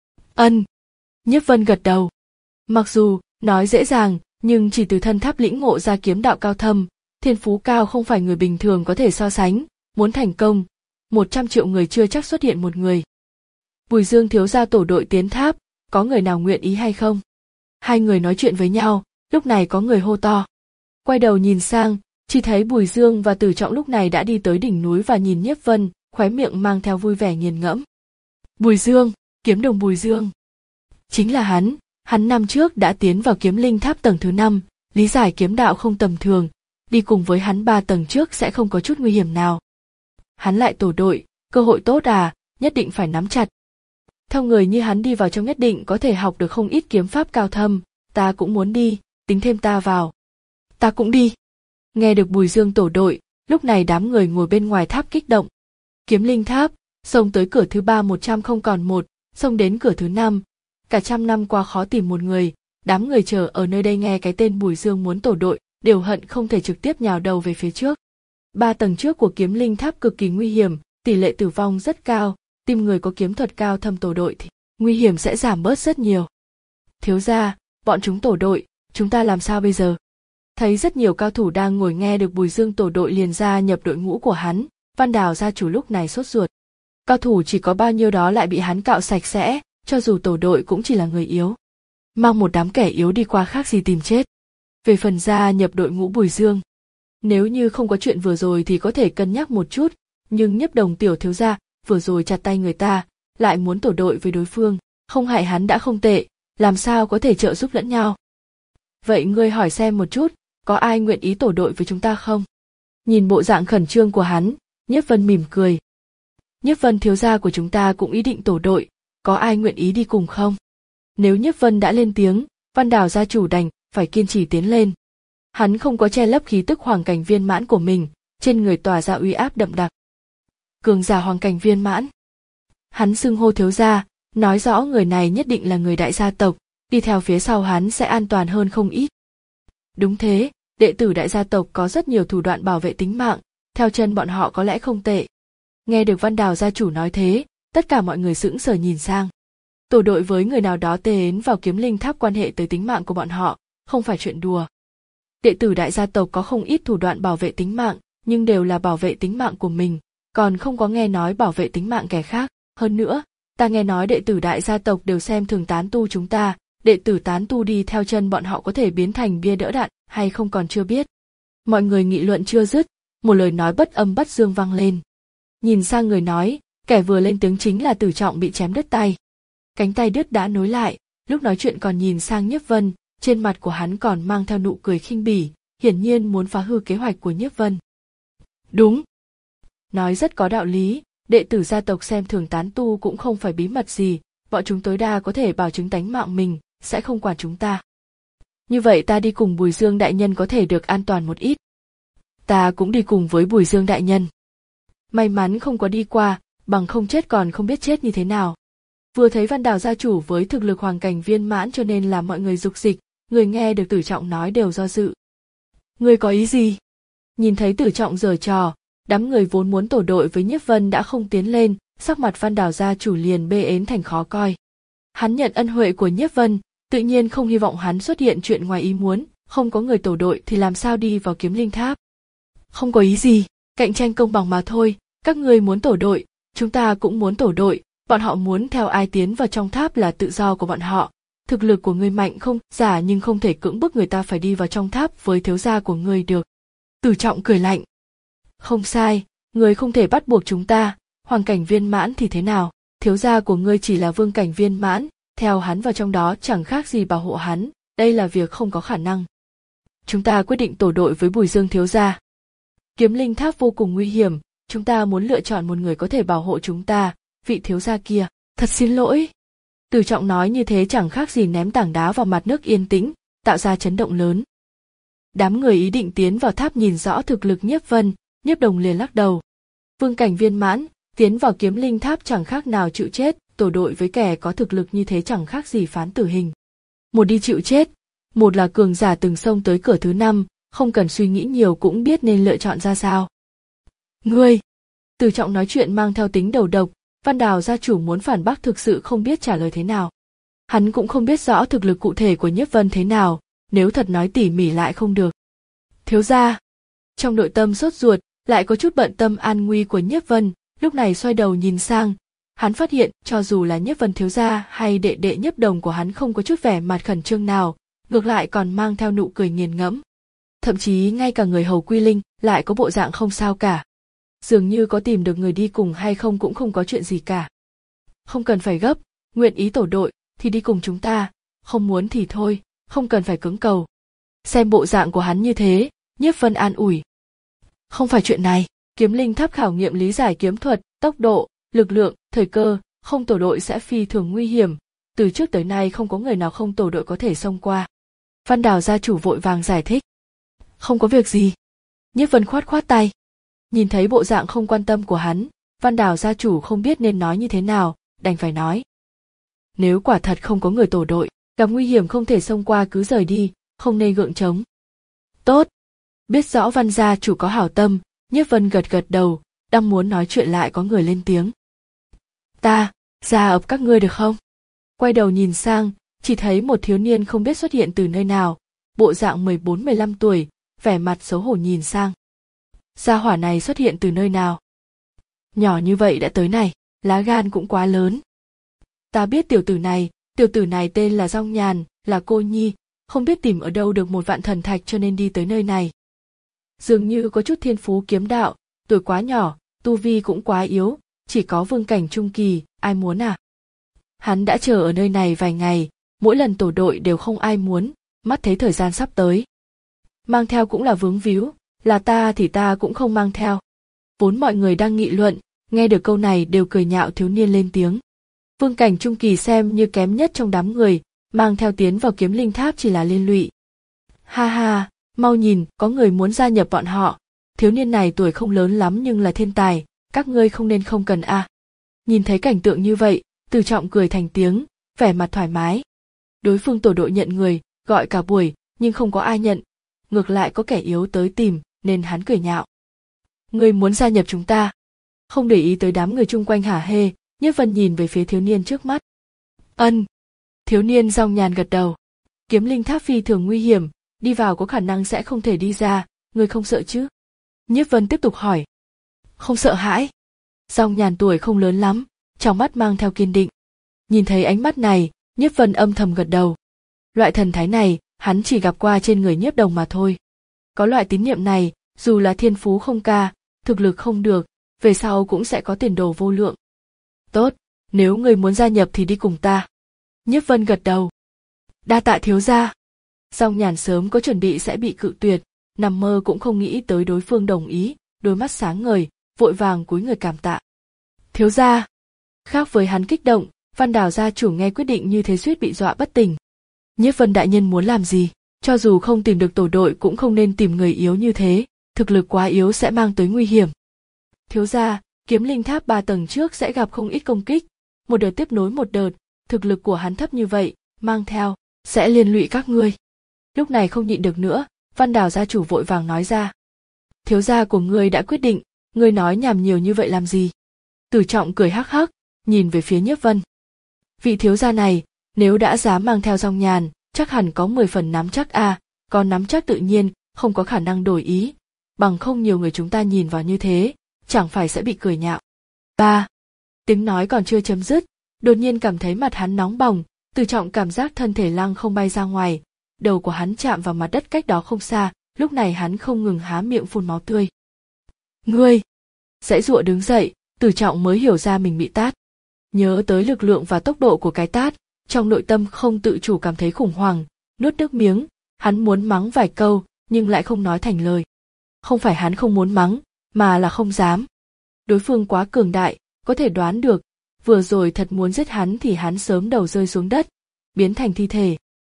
[SPEAKER 1] Ân. Nhiếp Vân gật đầu. Mặc dù, nói dễ dàng, nhưng chỉ từ thân tháp lĩnh ngộ ra kiếm đạo cao thâm, thiên phú cao không phải người bình thường có thể so sánh, muốn thành công, một trăm triệu người chưa chắc xuất hiện một người. Bùi Dương thiếu gia tổ đội tiến tháp, có người nào nguyện ý hay không? Hai người nói chuyện với nhau, lúc này có người hô to. Quay đầu nhìn sang, chỉ thấy Bùi Dương và Tử Trọng lúc này đã đi tới đỉnh núi và nhìn Nhiếp Vân, khóe miệng mang theo vui vẻ nghiền ngẫm. Bùi Dương, kiếm đồng Bùi Dương. Chính là hắn, hắn năm trước đã tiến vào kiếm linh tháp tầng thứ năm, lý giải kiếm đạo không tầm thường, đi cùng với hắn ba tầng trước sẽ không có chút nguy hiểm nào. Hắn lại tổ đội, cơ hội tốt à, nhất định phải nắm chặt. Theo người như hắn đi vào trong nhất định có thể học được không ít kiếm pháp cao thâm, ta cũng muốn đi, tính thêm ta vào. Ta cũng đi. Nghe được Bùi Dương tổ đội, lúc này đám người ngồi bên ngoài tháp kích động. Kiếm linh tháp, xông tới cửa thứ ba một trăm không còn một, xông đến cửa thứ năm, cả trăm năm qua khó tìm một người, đám người chờ ở nơi đây nghe cái tên Bùi Dương muốn tổ đội, đều hận không thể trực tiếp nhào đầu về phía trước. Ba tầng trước của kiếm linh tháp cực kỳ nguy hiểm, tỷ lệ tử vong rất cao, tìm người có kiếm thuật cao thâm tổ đội thì nguy hiểm sẽ giảm bớt rất nhiều. Thiếu gia, bọn chúng tổ đội, chúng ta làm sao bây giờ? Thấy rất nhiều cao thủ đang ngồi nghe được Bùi Dương tổ đội liền gia nhập đội ngũ của hắn, Văn Đào gia chủ lúc này sốt ruột. Cao thủ chỉ có bao nhiêu đó lại bị hắn cạo sạch sẽ, cho dù tổ đội cũng chỉ là người yếu. Mang một đám kẻ yếu đi qua khác gì tìm chết. Về phần gia nhập đội ngũ Bùi Dương, nếu như không có chuyện vừa rồi thì có thể cân nhắc một chút, nhưng Nhiếp Đồng tiểu thiếu gia vừa rồi chặt tay người ta, lại muốn tổ đội với đối phương, không hại hắn đã không tệ, làm sao có thể trợ giúp lẫn nhau. Vậy ngươi hỏi xem một chút, có ai nguyện ý tổ đội với chúng ta không? Nhìn bộ dạng khẩn trương của hắn, Nhiếp Vân mỉm cười. Nhiếp Vân thiếu gia của chúng ta cũng ý định tổ đội, có ai nguyện ý đi cùng không? Nếu Nhiếp Vân đã lên tiếng, Văn Đào gia chủ đành phải kiên trì tiến lên. Hắn không có che lấp khí tức hoàng cảnh viên mãn của mình, trên người tỏa ra uy áp đậm đặc. Cường giả hoàng cảnh viên mãn. Hắn xưng hô thiếu gia, nói rõ người này nhất định là người đại gia tộc, đi theo phía sau hắn sẽ an toàn hơn không ít. Đúng thế, đệ tử đại gia tộc có rất nhiều thủ đoạn bảo vệ tính mạng, theo chân bọn họ có lẽ không tệ. Nghe được Văn Đào gia chủ nói thế, tất cả mọi người sững sờ nhìn sang. Tổ đội với người nào đó tiến vào kiếm linh tháp quan hệ tới tính mạng của bọn họ, không phải chuyện đùa. Đệ tử đại gia tộc có không ít thủ đoạn bảo vệ tính mạng, nhưng đều là bảo vệ tính mạng của mình, còn không có nghe nói bảo vệ tính mạng kẻ khác. Hơn nữa, ta nghe nói đệ tử đại gia tộc đều xem thường tán tu chúng ta, đệ tử tán tu đi theo chân bọn họ có thể biến thành bia đỡ đạn hay không còn chưa biết. Mọi người nghị luận chưa dứt, một lời nói bất âm bất dương vang lên. Nhìn sang người nói, kẻ vừa lên tiếng chính là Tử Trọng bị chém đứt tay. Cánh tay đứt đã nối lại, lúc nói chuyện còn nhìn sang Nhiếp Vân, trên mặt của hắn còn mang theo nụ cười khinh bỉ, hiển nhiên muốn phá hư kế hoạch của Nhiếp Vân. Đúng. Nói rất có đạo lý, đệ tử gia tộc xem thường tán tu cũng không phải bí mật gì, bọn chúng tối đa có thể bảo chứng tánh mạng mình, sẽ không quản chúng ta. Như vậy ta đi cùng Bùi Dương đại nhân có thể được an toàn một ít. Ta cũng đi cùng với Bùi Dương đại nhân. May mắn không có đi qua, bằng không chết còn không biết chết như thế nào. Vừa thấy Văn Đào gia chủ với thực lực hoàng cảnh viên mãn cho nên là mọi người dục dịch, người nghe được Tử Trọng nói đều do dự. Người có ý gì? Nhìn thấy Tử Trọng giở trò, đám người vốn muốn tổ đội với Nhiếp Vân đã không tiến lên, sắc mặt Văn Đào gia chủ liền bê ến thành khó coi. Hắn nhận ân huệ của Nhiếp Vân, tự nhiên không hy vọng hắn xuất hiện chuyện ngoài ý muốn, không có người tổ đội thì làm sao đi vào kiếm linh tháp. Không có ý gì, cạnh tranh công bằng mà thôi, các ngươi muốn tổ đội, chúng ta cũng muốn tổ đội, bọn họ muốn theo ai tiến vào trong tháp là tự do của bọn họ. Thực lực của ngươi mạnh không giả nhưng không thể cưỡng bức người ta phải đi vào trong tháp với thiếu gia của ngươi được. Tử Trọng cười lạnh. Không sai, ngươi không thể bắt buộc chúng ta, hoàng cảnh viên mãn thì thế nào, thiếu gia của ngươi chỉ là vương cảnh viên mãn, theo hắn vào trong đó chẳng khác gì bảo hộ hắn, đây là việc không có khả năng. Chúng ta quyết định tổ đội với Bùi Dương thiếu gia. Kiếm linh tháp vô cùng nguy hiểm, chúng ta muốn lựa chọn một người có thể bảo hộ chúng ta, vị thiếu gia kia, thật xin lỗi. Tử Trọng nói như thế chẳng khác gì ném tảng đá vào mặt nước yên tĩnh, tạo ra chấn động lớn. Đám người ý định tiến vào tháp nhìn rõ thực lực Nhiếp Vân, Nhiếp Đồng liền lắc đầu. Vương cảnh viên mãn, tiến vào kiếm linh tháp chẳng khác nào chịu chết, tổ đội với kẻ có thực lực như thế chẳng khác gì phán tử hình. Một đi chịu chết, một là cường giả từng xông tới cửa thứ năm, không cần suy nghĩ nhiều cũng biết nên lựa chọn ra sao. Ngươi! Tử Trọng nói chuyện mang theo tính đầu độc, Văn Đào gia chủ muốn phản bác thực sự không biết trả lời thế nào. Hắn cũng không biết rõ thực lực cụ thể của Nhiếp Vân thế nào, nếu thật nói tỉ mỉ lại không được. Thiếu gia! Trong nội tâm sốt ruột, lại có chút bận tâm an nguy của Nhiếp Vân, lúc này xoay đầu nhìn sang, hắn phát hiện cho dù là Nhiếp Vân thiếu gia hay đệ đệ Nhiếp Đồng của hắn không có chút vẻ mặt khẩn trương nào, ngược lại còn mang theo nụ cười nghiền ngẫm. thậm chí ngay cả người hầu Quy Linh lại có bộ dạng không sao cả. Dường như có tìm được người đi cùng hay không cũng không có chuyện gì cả. Không cần phải gấp, nguyện ý tổ đội thì đi cùng chúng ta, không muốn thì thôi, không cần phải cưỡng cầu. Xem bộ dạng của hắn như thế, Nhiếp Vân an ủi. Không phải chuyện này, Kiếm Linh Tháp khảo nghiệm lý giải kiếm thuật, tốc độ, lực lượng, thời cơ, không tổ đội sẽ phi thường nguy hiểm, từ trước tới nay không có người nào không tổ đội có thể xông qua. Văn Đào gia chủ vội vàng giải thích. Không có việc gì. Nhiếp Vân khoát khoát tay. Nhìn thấy bộ dạng không quan tâm của hắn, Văn Đào gia chủ không biết nên nói như thế nào, đành phải nói. Nếu quả thật không có người tổ đội, gặp nguy hiểm không thể xông qua cứ rời đi, không nên gượng chống. Tốt. Biết rõ Văn gia chủ có hảo tâm, Nhiếp Vân gật gật đầu, đang muốn nói chuyện lại có người lên tiếng. Ta, ra ập các ngươi được không? Quay đầu nhìn sang, chỉ thấy một thiếu niên không biết xuất hiện từ nơi nào, bộ dạng mười bốn mười lăm tuổi, vẻ mặt xấu hổ nhìn sang. Gia hỏa này xuất hiện từ nơi nào? Nhỏ như vậy đã tới này, lá gan cũng quá lớn. Ta biết tiểu tử này, tiểu tử này tên là Dong Nhàn, là cô nhi, không biết tìm ở đâu được một vạn thần thạch cho nên đi tới nơi này. Dường như có chút thiên phú kiếm đạo, tuổi quá nhỏ, tu vi cũng quá yếu, chỉ có vương cảnh trung kỳ, ai muốn à? Hắn đã chờ ở nơi này vài ngày, mỗi lần tổ đội đều không ai muốn, mắt thấy thời gian sắp tới. Mang theo cũng là vướng víu, là ta thì ta cũng không mang theo. Vốn mọi người đang nghị luận, nghe được câu này đều cười nhạo thiếu niên lên tiếng. Vương cảnh trung kỳ xem như kém nhất trong đám người, mang theo tiến vào Kiếm Linh Tháp chỉ là liên lụy. Ha ha, mau nhìn, có người muốn gia nhập bọn họ. Thiếu niên này tuổi không lớn lắm nhưng là thiên tài, các ngươi không nên không cần a. À. Nhìn thấy cảnh tượng như vậy, Từ Trọng cười thành tiếng, vẻ mặt thoải mái. Đối phương tổ đội nhận người, gọi cả buổi, nhưng không có ai nhận. Ngược lại có kẻ yếu tới tìm, nên hắn cười nhạo. Ngươi muốn gia nhập chúng ta? Không để ý tới đám người chung quanh hả hê, Nhiếp Vân nhìn về phía thiếu niên trước mắt. Ân. Thiếu niên Dong Nhàn gật đầu. Kiếm Linh Tháp phi thường nguy hiểm, đi vào có khả năng sẽ không thể đi ra, ngươi không sợ chứ? Nhiếp Vân tiếp tục hỏi. Không sợ hãi. Dong Nhàn tuổi không lớn lắm, trong mắt mang theo kiên định. Nhìn thấy ánh mắt này, Nhiếp Vân âm thầm gật đầu. Loại thần thái này, hắn chỉ gặp qua trên người Nhiếp Đồng mà thôi. Có loại tín niệm này, dù là thiên phú không ca, thực lực không được, về sau cũng sẽ có tiền đồ vô lượng. Tốt, nếu người muốn gia nhập thì đi cùng ta. Nhiếp Vân gật đầu. Đa tạ thiếu gia. Dong Nhàn sớm có chuẩn bị sẽ bị cự tuyệt, nằm mơ cũng không nghĩ tới đối phương đồng ý, đôi mắt sáng ngời, vội vàng cúi người cảm tạ. Thiếu gia. Khác với hắn kích động, Văn Đào gia chủ nghe quyết định như thế suýt bị dọa bất tỉnh. Nhiếp Vân đại nhân muốn làm gì? Cho dù không tìm được tổ đội cũng không nên tìm người yếu như thế, thực lực quá yếu sẽ mang tới nguy hiểm. Thiếu gia, Kiếm Linh Tháp ba tầng trước sẽ gặp không ít công kích, một đợt tiếp nối một đợt, thực lực của hắn thấp như vậy, mang theo, sẽ liên lụy các ngươi. Lúc này không nhịn được nữa, Văn Đào gia chủ vội vàng nói ra. Thiếu gia của ngươi đã quyết định, ngươi nói nhảm nhiều như vậy làm gì? Từ Trọng cười hắc hắc, nhìn về phía Nhiếp Vân. Vị thiếu gia này, nếu đã dám mang theo Dong Nhàn, chắc hẳn có mười phần nắm chắc a, à, còn nắm chắc tự nhiên, không có khả năng đổi ý, bằng không nhiều người chúng ta nhìn vào như thế, chẳng phải sẽ bị cười nhạo. Ba. Tiếng nói còn chưa chấm dứt, đột nhiên cảm thấy mặt hắn nóng bỏng, Từ Trọng cảm giác thân thể lăng không bay ra ngoài, đầu của hắn chạm vào mặt đất cách đó không xa, lúc này hắn không ngừng há miệng phun máu tươi. Ngươi! Giãy giụa đứng dậy, Từ Trọng mới hiểu ra mình bị tát. Nhớ tới lực lượng và tốc độ của cái tát, trong nội tâm không tự chủ cảm thấy khủng hoảng, nuốt nước miếng, hắn muốn mắng vài câu, nhưng lại không nói thành lời. Không phải hắn không muốn mắng, mà là không dám. Đối phương quá cường đại, có thể đoán được, vừa rồi thật muốn giết hắn thì hắn sớm đầu rơi xuống đất, biến thành thi thể.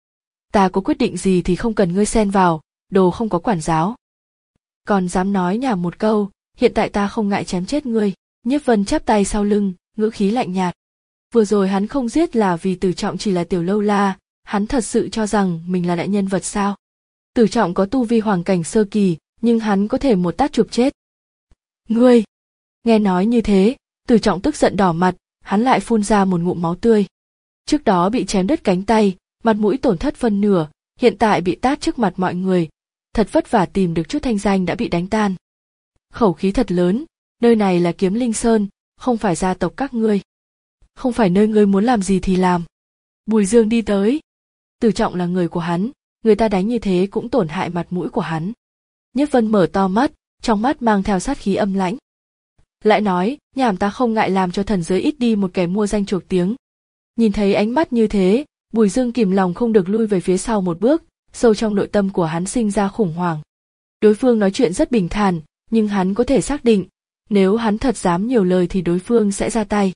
[SPEAKER 1] Ta có quyết định gì thì không cần ngươi xen vào, đồ không có quản giáo. Còn dám nói nhảm một câu, hiện tại ta không ngại chém chết ngươi. Nhiếp Vân chắp tay sau lưng, ngữ khí lạnh nhạt. Vừa rồi hắn không giết là vì Từ Trọng chỉ là tiểu lâu la, hắn thật sự cho rằng mình là đại nhân vật sao? Từ Trọng có tu vi hoàng cảnh sơ kỳ, nhưng hắn có thể một tát chụp chết. Ngươi! Nghe nói như thế, Từ Trọng tức giận đỏ mặt, hắn lại phun ra một ngụm máu tươi. Trước đó bị chém đứt cánh tay, mặt mũi tổn thất phân nửa, hiện tại bị tát trước mặt mọi người, thật vất vả tìm được chút thanh danh đã bị đánh tan. Khẩu khí thật lớn, nơi này là Kiếm Linh Sơn, không phải gia tộc các ngươi. Không phải nơi ngươi muốn làm gì thì làm. Bùi Dương đi tới. Từ Trọng là người của hắn, người ta đánh như thế cũng tổn hại mặt mũi của hắn. Nhiếp Vân mở to mắt, trong mắt mang theo sát khí âm lãnh. Lại nói, nhảm ta không ngại làm cho thần giới ít đi một kẻ mua danh chuộc tiếng. Nhìn thấy ánh mắt như thế, Bùi Dương kìm lòng không được lui về phía sau một bước, sâu trong nội tâm của hắn sinh ra khủng hoảng. Đối phương nói chuyện rất bình thản, nhưng hắn có thể xác định, nếu hắn thật dám nhiều lời thì đối phương sẽ ra tay.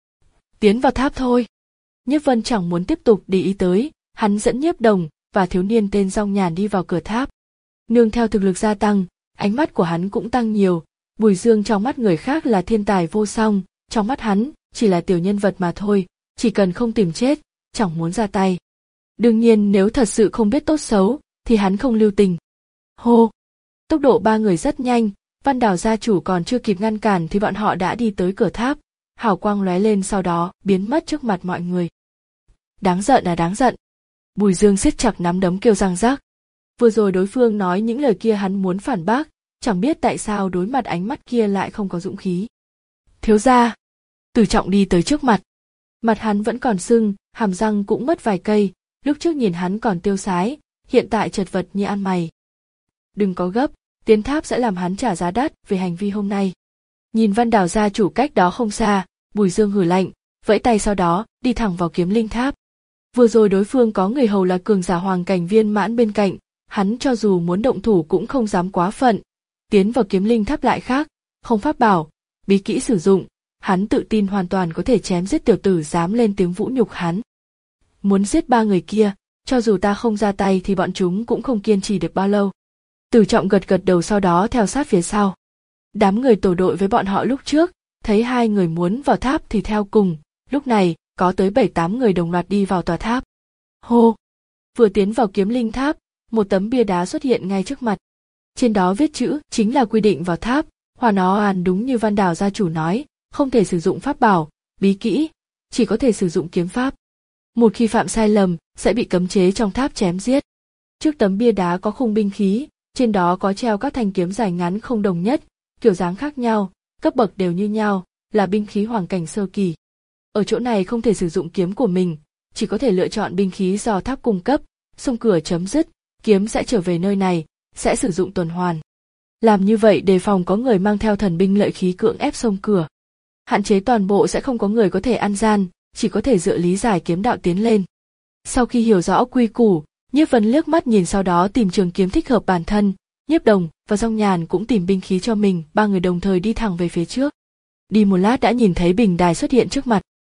[SPEAKER 1] Tiến vào tháp thôi. Nhiếp Vân chẳng muốn tiếp tục để ý tới, hắn dẫn Nhiếp Đồng và thiếu niên tên Dong Nhàn đi vào cửa tháp. Nương theo thực lực gia tăng, ánh mắt của hắn cũng tăng nhiều. Bùi Dương trong mắt người khác là thiên tài vô song, trong mắt hắn chỉ là tiểu nhân vật mà thôi, chỉ cần không tìm chết, chẳng muốn ra tay. Đương nhiên nếu thật sự không biết tốt xấu, thì hắn không lưu tình. Hô! Tốc độ ba người rất nhanh, Văn Đào gia chủ còn chưa kịp ngăn cản thì bọn họ đã đi tới cửa tháp, hào quang lóe lên sau đó biến mất trước mặt mọi người. Đáng giận à đáng giận! Bùi Dương siết chặt nắm đấm kêu răng rắc. Vừa rồi đối phương nói những lời kia hắn muốn phản bác, chẳng biết tại sao đối mặt ánh mắt kia lại không có dũng khí. Thiếu gia! Từ Trọng đi tới trước mặt. Mặt hắn vẫn còn sưng, hàm răng cũng mất vài cây, lúc trước nhìn hắn còn tiêu sái, hiện tại chật vật như ăn mày. Đừng có gấp, tiến tháp sẽ làm hắn trả giá đắt về hành vi hôm nay. Nhìn Văn Đào gia chủ cách đó không xa, Bùi Dương hừ lạnh, vẫy tay sau đó đi thẳng vào Kiếm Linh Tháp. Vừa rồi đối phương có người hầu là cường giả hoàng cảnh viên mãn bên cạnh, hắn cho dù muốn động thủ cũng không dám quá phận. Tiến vào Kiếm Linh Tháp lại khác, không pháp bảo, bí kỹ sử dụng, hắn tự tin hoàn toàn có thể chém giết tiểu tử dám lên tiếng vũ nhục hắn. Muốn giết ba người kia, cho dù ta không ra tay thì bọn chúng cũng không kiên trì được bao lâu. Từ Trọng gật gật đầu sau đó theo sát phía sau. Đám người tổ đội với bọn họ lúc trước, thấy hai người muốn vào tháp thì theo cùng, lúc này có tới bảy tám người đồng loạt đi vào tòa tháp. Hô! Vừa tiến vào Kiếm Linh Tháp, một tấm bia đá xuất hiện ngay trước mặt. Trên đó viết chữ chính là quy định vào tháp, Hoàn Ó An đúng như Văn Đào gia chủ nói, không thể sử dụng pháp bảo, bí kỹ, chỉ có thể sử dụng kiếm pháp. Một khi phạm sai lầm, sẽ bị cấm chế trong tháp chém giết. Trước tấm bia đá có khung binh khí, trên đó có treo các thanh kiếm dài ngắn không đồng nhất, kiểu dáng khác nhau, cấp bậc đều như nhau, là binh khí hoàng cảnh sơ kỳ. Ở chỗ này không thể sử dụng kiếm của mình, chỉ có thể lựa chọn binh khí do tháp cung cấp, xông cửa chấm dứt, kiếm sẽ trở về nơi này, sẽ sử dụng tuần hoàn. Làm như vậy đề phòng có người mang theo thần binh lợi khí cưỡng ép xông cửa. Hạn chế toàn bộ sẽ không có người có thể ăn gian, chỉ có thể dựa lý giải kiếm đạo tiến lên. Sau khi hiểu rõ quy củ, Nhiếp Vân liếc mắt nhìn sau đó tìm trường kiếm thích hợp bản thân, Nhiếp Đồng và Dong Nhàn cũng tìm binh khí cho mình, ba người đồng thời đi thẳng về phía trước. Đi một lát đã nhìn thấy bình đài xuất hiện trước mặt.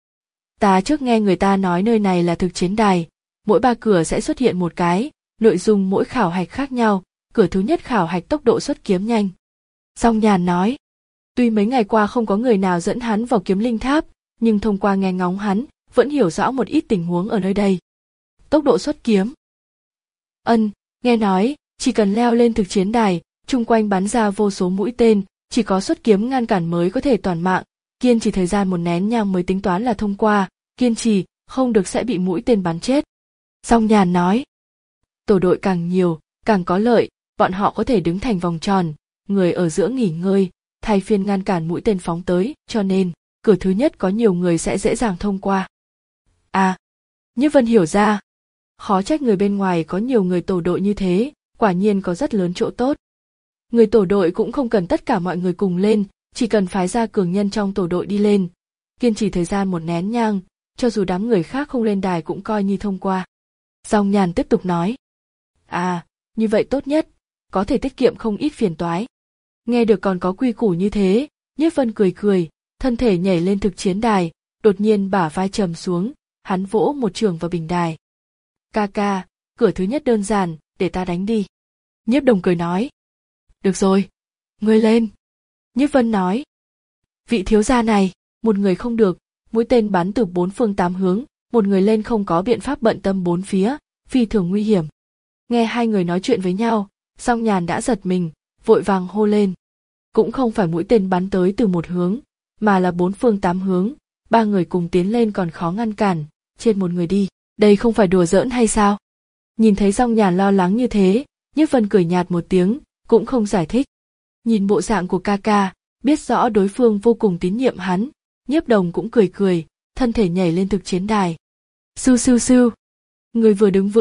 [SPEAKER 1] Ta trước nghe người ta nói nơi này là thực chiến đài, mỗi ba cửa sẽ xuất hiện một cái, nội dung mỗi khảo hạch khác nhau, cửa thứ nhất khảo hạch tốc độ xuất kiếm nhanh. Dong Nhàn nói, tuy mấy ngày qua không có người nào dẫn hắn vào Kiếm Linh Tháp, nhưng thông qua nghe ngóng hắn, vẫn hiểu rõ một ít tình huống ở nơi đây. Tốc độ xuất kiếm. Ân, nghe nói, chỉ cần leo lên thực chiến đài, chung quanh bắn ra vô số mũi tên, chỉ có xuất kiếm ngăn cản mới có thể toàn mạng, kiên trì thời gian một nén nhang mới tính toán là thông qua, kiên trì, không được sẽ bị mũi tên bắn chết. Dong Nhàn nói, tổ đội càng nhiều, càng có lợi, bọn họ có thể đứng thành vòng tròn, người ở giữa nghỉ ngơi, thay phiên ngăn cản mũi tên phóng tới, cho nên, cửa thứ nhất có nhiều người sẽ dễ dàng thông qua. À, Nhiếp Vân hiểu ra. Khó trách người bên ngoài có nhiều người tổ đội như thế, quả nhiên có rất lớn chỗ tốt. Người tổ đội cũng không cần tất cả mọi người cùng lên, chỉ cần phái ra cường nhân trong tổ đội đi lên. Kiên trì thời gian một nén nhang, cho dù đám người khác không lên đài cũng coi như thông qua. Dong Nhàn tiếp tục nói. À, như vậy tốt nhất, có thể tiết kiệm không ít phiền toái. Nghe được còn có quy củ như thế, Nhiếp Vân cười cười, thân thể nhảy lên thực chiến đài, đột nhiên bả vai trầm xuống, hắn vỗ một trường vào bình đài. Ca ca, cửa thứ nhất đơn giản, để ta đánh đi. Nhiếp Đồng cười nói. Được rồi, ngươi lên. Nhiếp Vân nói. Vị thiếu gia này, một người không được, mũi tên bắn từ bốn phương tám hướng, một người lên không có biện pháp bận tâm bốn phía, phi thường nguy hiểm. Nghe hai người nói chuyện với nhau, Dong Nhàn đã giật mình, vội vàng hô lên. Cũng không phải mũi tên bắn tới từ một hướng, mà là bốn phương tám hướng, ba người cùng tiến lên còn khó ngăn cản, trên một người đi, đây không phải đùa giỡn hay sao? Nhìn thấy Dong Nhàn lo lắng như thế, Nhiếp Vân cười nhạt một tiếng, cũng không giải thích. Nhìn bộ dạng của ca ca, biết rõ đối phương vô cùng tín nhiệm hắn, Nhiếp Đồng cũng cười cười, thân thể nhảy lên thực chiến đài. Sưu sưu sưu. Người vừa đứng vững,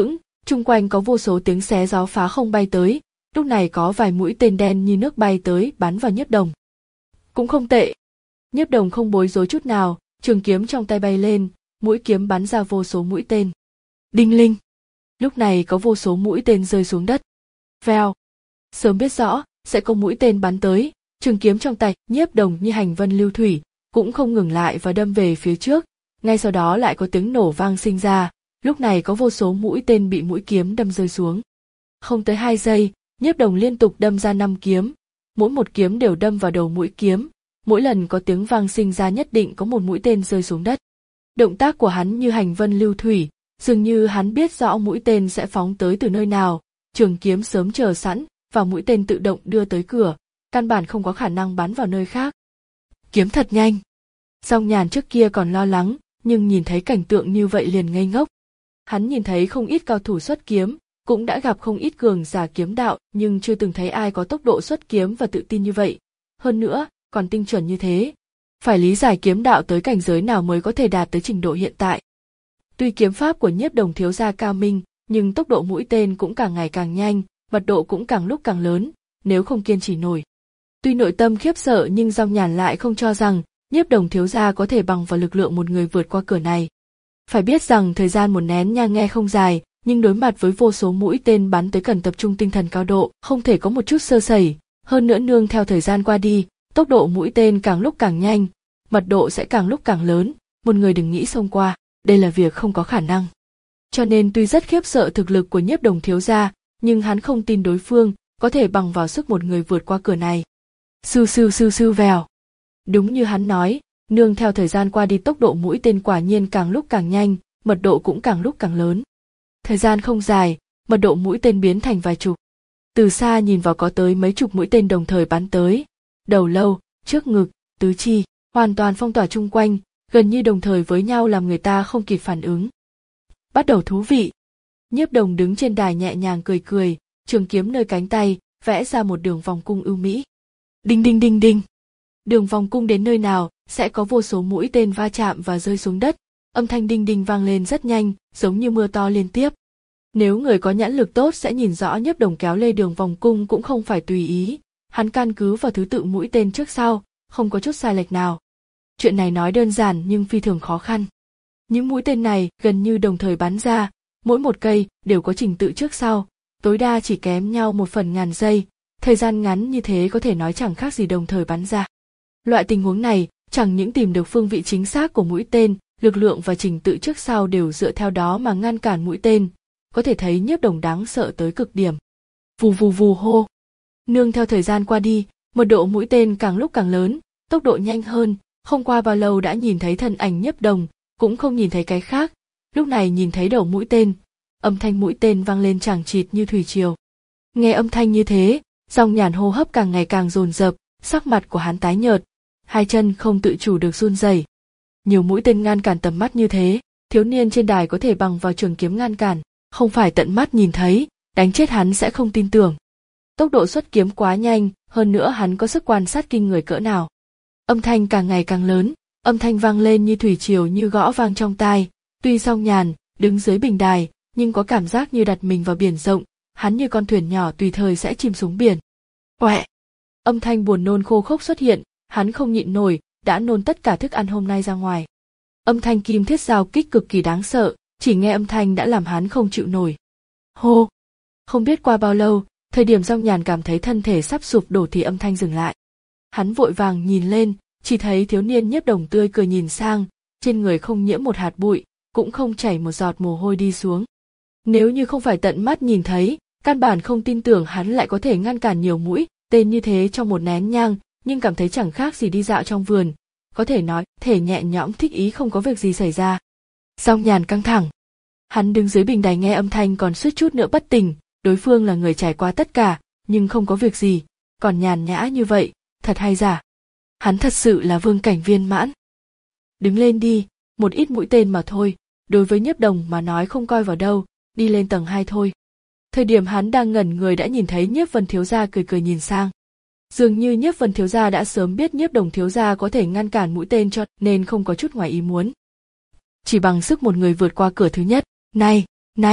[SPEAKER 1] Chung quanh có vô số tiếng xé gió phá không bay tới, lúc này có vài mũi tên đen như nước bay tới bắn vào Nhiếp Đồng. Cũng không tệ. Nhiếp Đồng không bối rối chút nào, trường kiếm trong tay bay lên, mũi kiếm bắn ra vô số mũi tên. Đinh linh. Lúc này có vô số mũi tên rơi xuống đất. Vèo. Sớm biết rõ sẽ có mũi tên bắn tới, trường kiếm trong tay Nhiếp Đồng như hành vân lưu thủy, cũng không ngừng lại và đâm về phía trước. Ngay sau đó lại có tiếng nổ vang sinh ra, lúc này có vô số mũi tên bị mũi kiếm đâm rơi xuống. Không tới hai giây, Nhiếp Đồng liên tục đâm ra năm kiếm, mỗi một kiếm đều đâm vào đầu mũi kiếm, mỗi lần có tiếng vang sinh ra nhất định có một mũi tên rơi xuống đất. Động tác của hắn như hành vân lưu thủy, dường như hắn biết rõ mũi tên sẽ phóng tới từ nơi nào, trường kiếm sớm chờ sẵn và mũi tên tự động đưa tới cửa, căn bản không có khả năng bắn vào nơi khác. Kiếm thật nhanh. Song Nhàn trước kia còn lo lắng, nhưng nhìn thấy cảnh tượng như vậy liền ngây ngốc. Hắn nhìn thấy không ít cao thủ xuất kiếm, cũng đã gặp không ít cường giả kiếm đạo, nhưng chưa từng thấy ai có tốc độ xuất kiếm và tự tin như vậy. Hơn nữa, còn tinh chuẩn như thế. Phải lý giải kiếm đạo tới cảnh giới nào mới có thể đạt tới trình độ hiện tại. Tuy kiếm pháp của Nhiếp Đồng thiếu gia cao minh, nhưng tốc độ mũi tên cũng càng ngày càng nhanh, mật độ cũng càng lúc càng lớn, nếu không kiên trì nổi. Tuy nội tâm khiếp sợ nhưng Song Nhàn lại không cho rằng Nhiếp Đồng thiếu gia có thể bằng vào lực lượng một người vượt qua cửa này. Phải biết rằng thời gian một nén nhang nghe không dài, nhưng đối mặt với vô số mũi tên bắn tới cần tập trung tinh thần cao độ, không thể có một chút sơ sẩy, hơn nữa nương theo thời gian qua đi, tốc độ mũi tên càng lúc càng nhanh, mật độ sẽ càng lúc càng lớn, một người đừng nghĩ xông qua, đây là việc không có khả năng. Cho nên tuy rất khiếp sợ thực lực của Nhiếp Đồng thiếu gia, nhưng hắn không tin đối phương có thể bằng vào sức một người vượt qua cửa này. Sưu sưu sưu sưu vèo. Đúng như hắn nói, nương theo thời gian qua đi tốc độ mũi tên quả nhiên càng lúc càng nhanh, mật độ cũng càng lúc càng lớn. Thời gian không dài, mật độ mũi tên biến thành vài chục. Từ xa nhìn vào có tới mấy chục mũi tên đồng thời bắn tới. Đầu lâu, trước ngực, tứ chi, hoàn toàn phong tỏa chung quanh, gần như đồng thời với nhau làm người ta không kịp phản ứng. Bắt đầu thú vị. Nhiếp Đồng đứng trên đài nhẹ nhàng cười cười, trường kiếm nơi cánh tay, vẽ ra một đường vòng cung ưu mỹ. Đinh đinh đinh đinh. Đường vòng cung đến nơi nào, sẽ có vô số mũi tên va chạm và rơi xuống đất, âm thanh đinh đinh vang lên rất nhanh, giống như mưa to liên tiếp. Nếu người có nhãn lực tốt sẽ nhìn rõ Nhiếp Đồng kéo lê đường vòng cung cũng không phải tùy ý, hắn căn cứ vào thứ tự mũi tên trước sau, không có chút sai lệch nào. Chuyện này nói đơn giản nhưng phi thường khó khăn. Những mũi tên này gần như đồng thời bắn ra, mỗi một cây đều có trình tự trước sau, tối đa chỉ kém nhau một phần ngàn giây, thời gian ngắn như thế có thể nói chẳng khác gì đồng thời bắn ra. Loại tình huống này, chẳng những tìm được phương vị chính xác của mũi tên, lực lượng và trình tự trước sau đều dựa theo đó mà ngăn cản mũi tên, có thể thấy Nhiếp Đồng đáng sợ tới cực điểm. Vù vù vù hô. Nương theo thời gian qua đi, mật độ mũi tên càng lúc càng lớn, tốc độ nhanh hơn, không qua bao lâu đã nhìn thấy thân ảnh Nhiếp Đồng, cũng không nhìn thấy cái khác, lúc này nhìn thấy đầu mũi tên, âm thanh mũi tên vang lên chảng chịt như thủy triều. Nghe âm thanh như thế, Song Nhàn hô hấp càng ngày càng dồn dập, sắc mặt của hắn tái nhợt, hai chân không tự chủ được run rẩy. Nhiều mũi tên ngăn cản tầm mắt như thế, thiếu niên trên đài có thể bằng vào trường kiếm ngăn cản, không phải tận mắt nhìn thấy, đánh chết hắn sẽ không tin tưởng. Tốc độ xuất kiếm quá nhanh, hơn nữa hắn có sức quan sát kinh người cỡ nào. Âm thanh càng ngày càng lớn, âm thanh vang lên như thủy triều như gõ vang trong tai, tuy Song Nhàn đứng dưới bình đài, nhưng có cảm giác như đặt mình vào biển rộng, hắn như con thuyền nhỏ tùy thời sẽ chìm xuống biển. Quẹ! Âm thanh buồn nôn khô khốc xuất hiện, hắn không nhịn nổi, đã nôn tất cả thức ăn hôm nay ra ngoài. Âm thanh kim thiết giao kích cực kỳ đáng sợ, chỉ nghe âm thanh đã làm hắn không chịu nổi. Hô! Không biết qua bao lâu, thời điểm Song Nhàn cảm thấy thân thể sắp sụp đổ thì âm thanh dừng lại. Hắn vội vàng nhìn lên, chỉ thấy thiếu niên Nhiếp Đồng tươi cười nhìn sang, trên người không nhiễm một hạt bụi, cũng không chảy một giọt mồ hôi đi xuống. Nếu như không phải tận mắt nhìn thấy, căn bản không tin tưởng hắn lại có thể ngăn cản nhiều mũi tên như thế trong một nén nhang, nhưng cảm thấy chẳng khác gì đi dạo trong vườn, có thể nói thể nhẹ nhõm thích ý không có việc gì xảy ra. Song Nhàn căng thẳng. Hắn đứng dưới bình đài nghe âm thanh còn suýt chút nữa bất tỉnh, đối phương là người trải qua tất cả, nhưng không có việc gì, còn nhàn nhã như vậy, thật hay giả. Hắn thật sự là vương cảnh viên mãn. Đứng lên đi, một ít mũi tên mà thôi, đối với Nhiếp Đồng mà nói không coi vào đâu, đi lên tầng hai thôi. Thời điểm hắn đang ngẩn người đã nhìn thấy Nhiếp Vân thiếu gia cười cười nhìn sang. Dường như Nhiếp Vân thiếu gia đã sớm biết Nhiếp Đồng thiếu gia có thể ngăn cản mũi tên cho nên không có chút ngoài ý muốn. Chỉ bằng sức một người vượt qua cửa thứ nhất, này, này,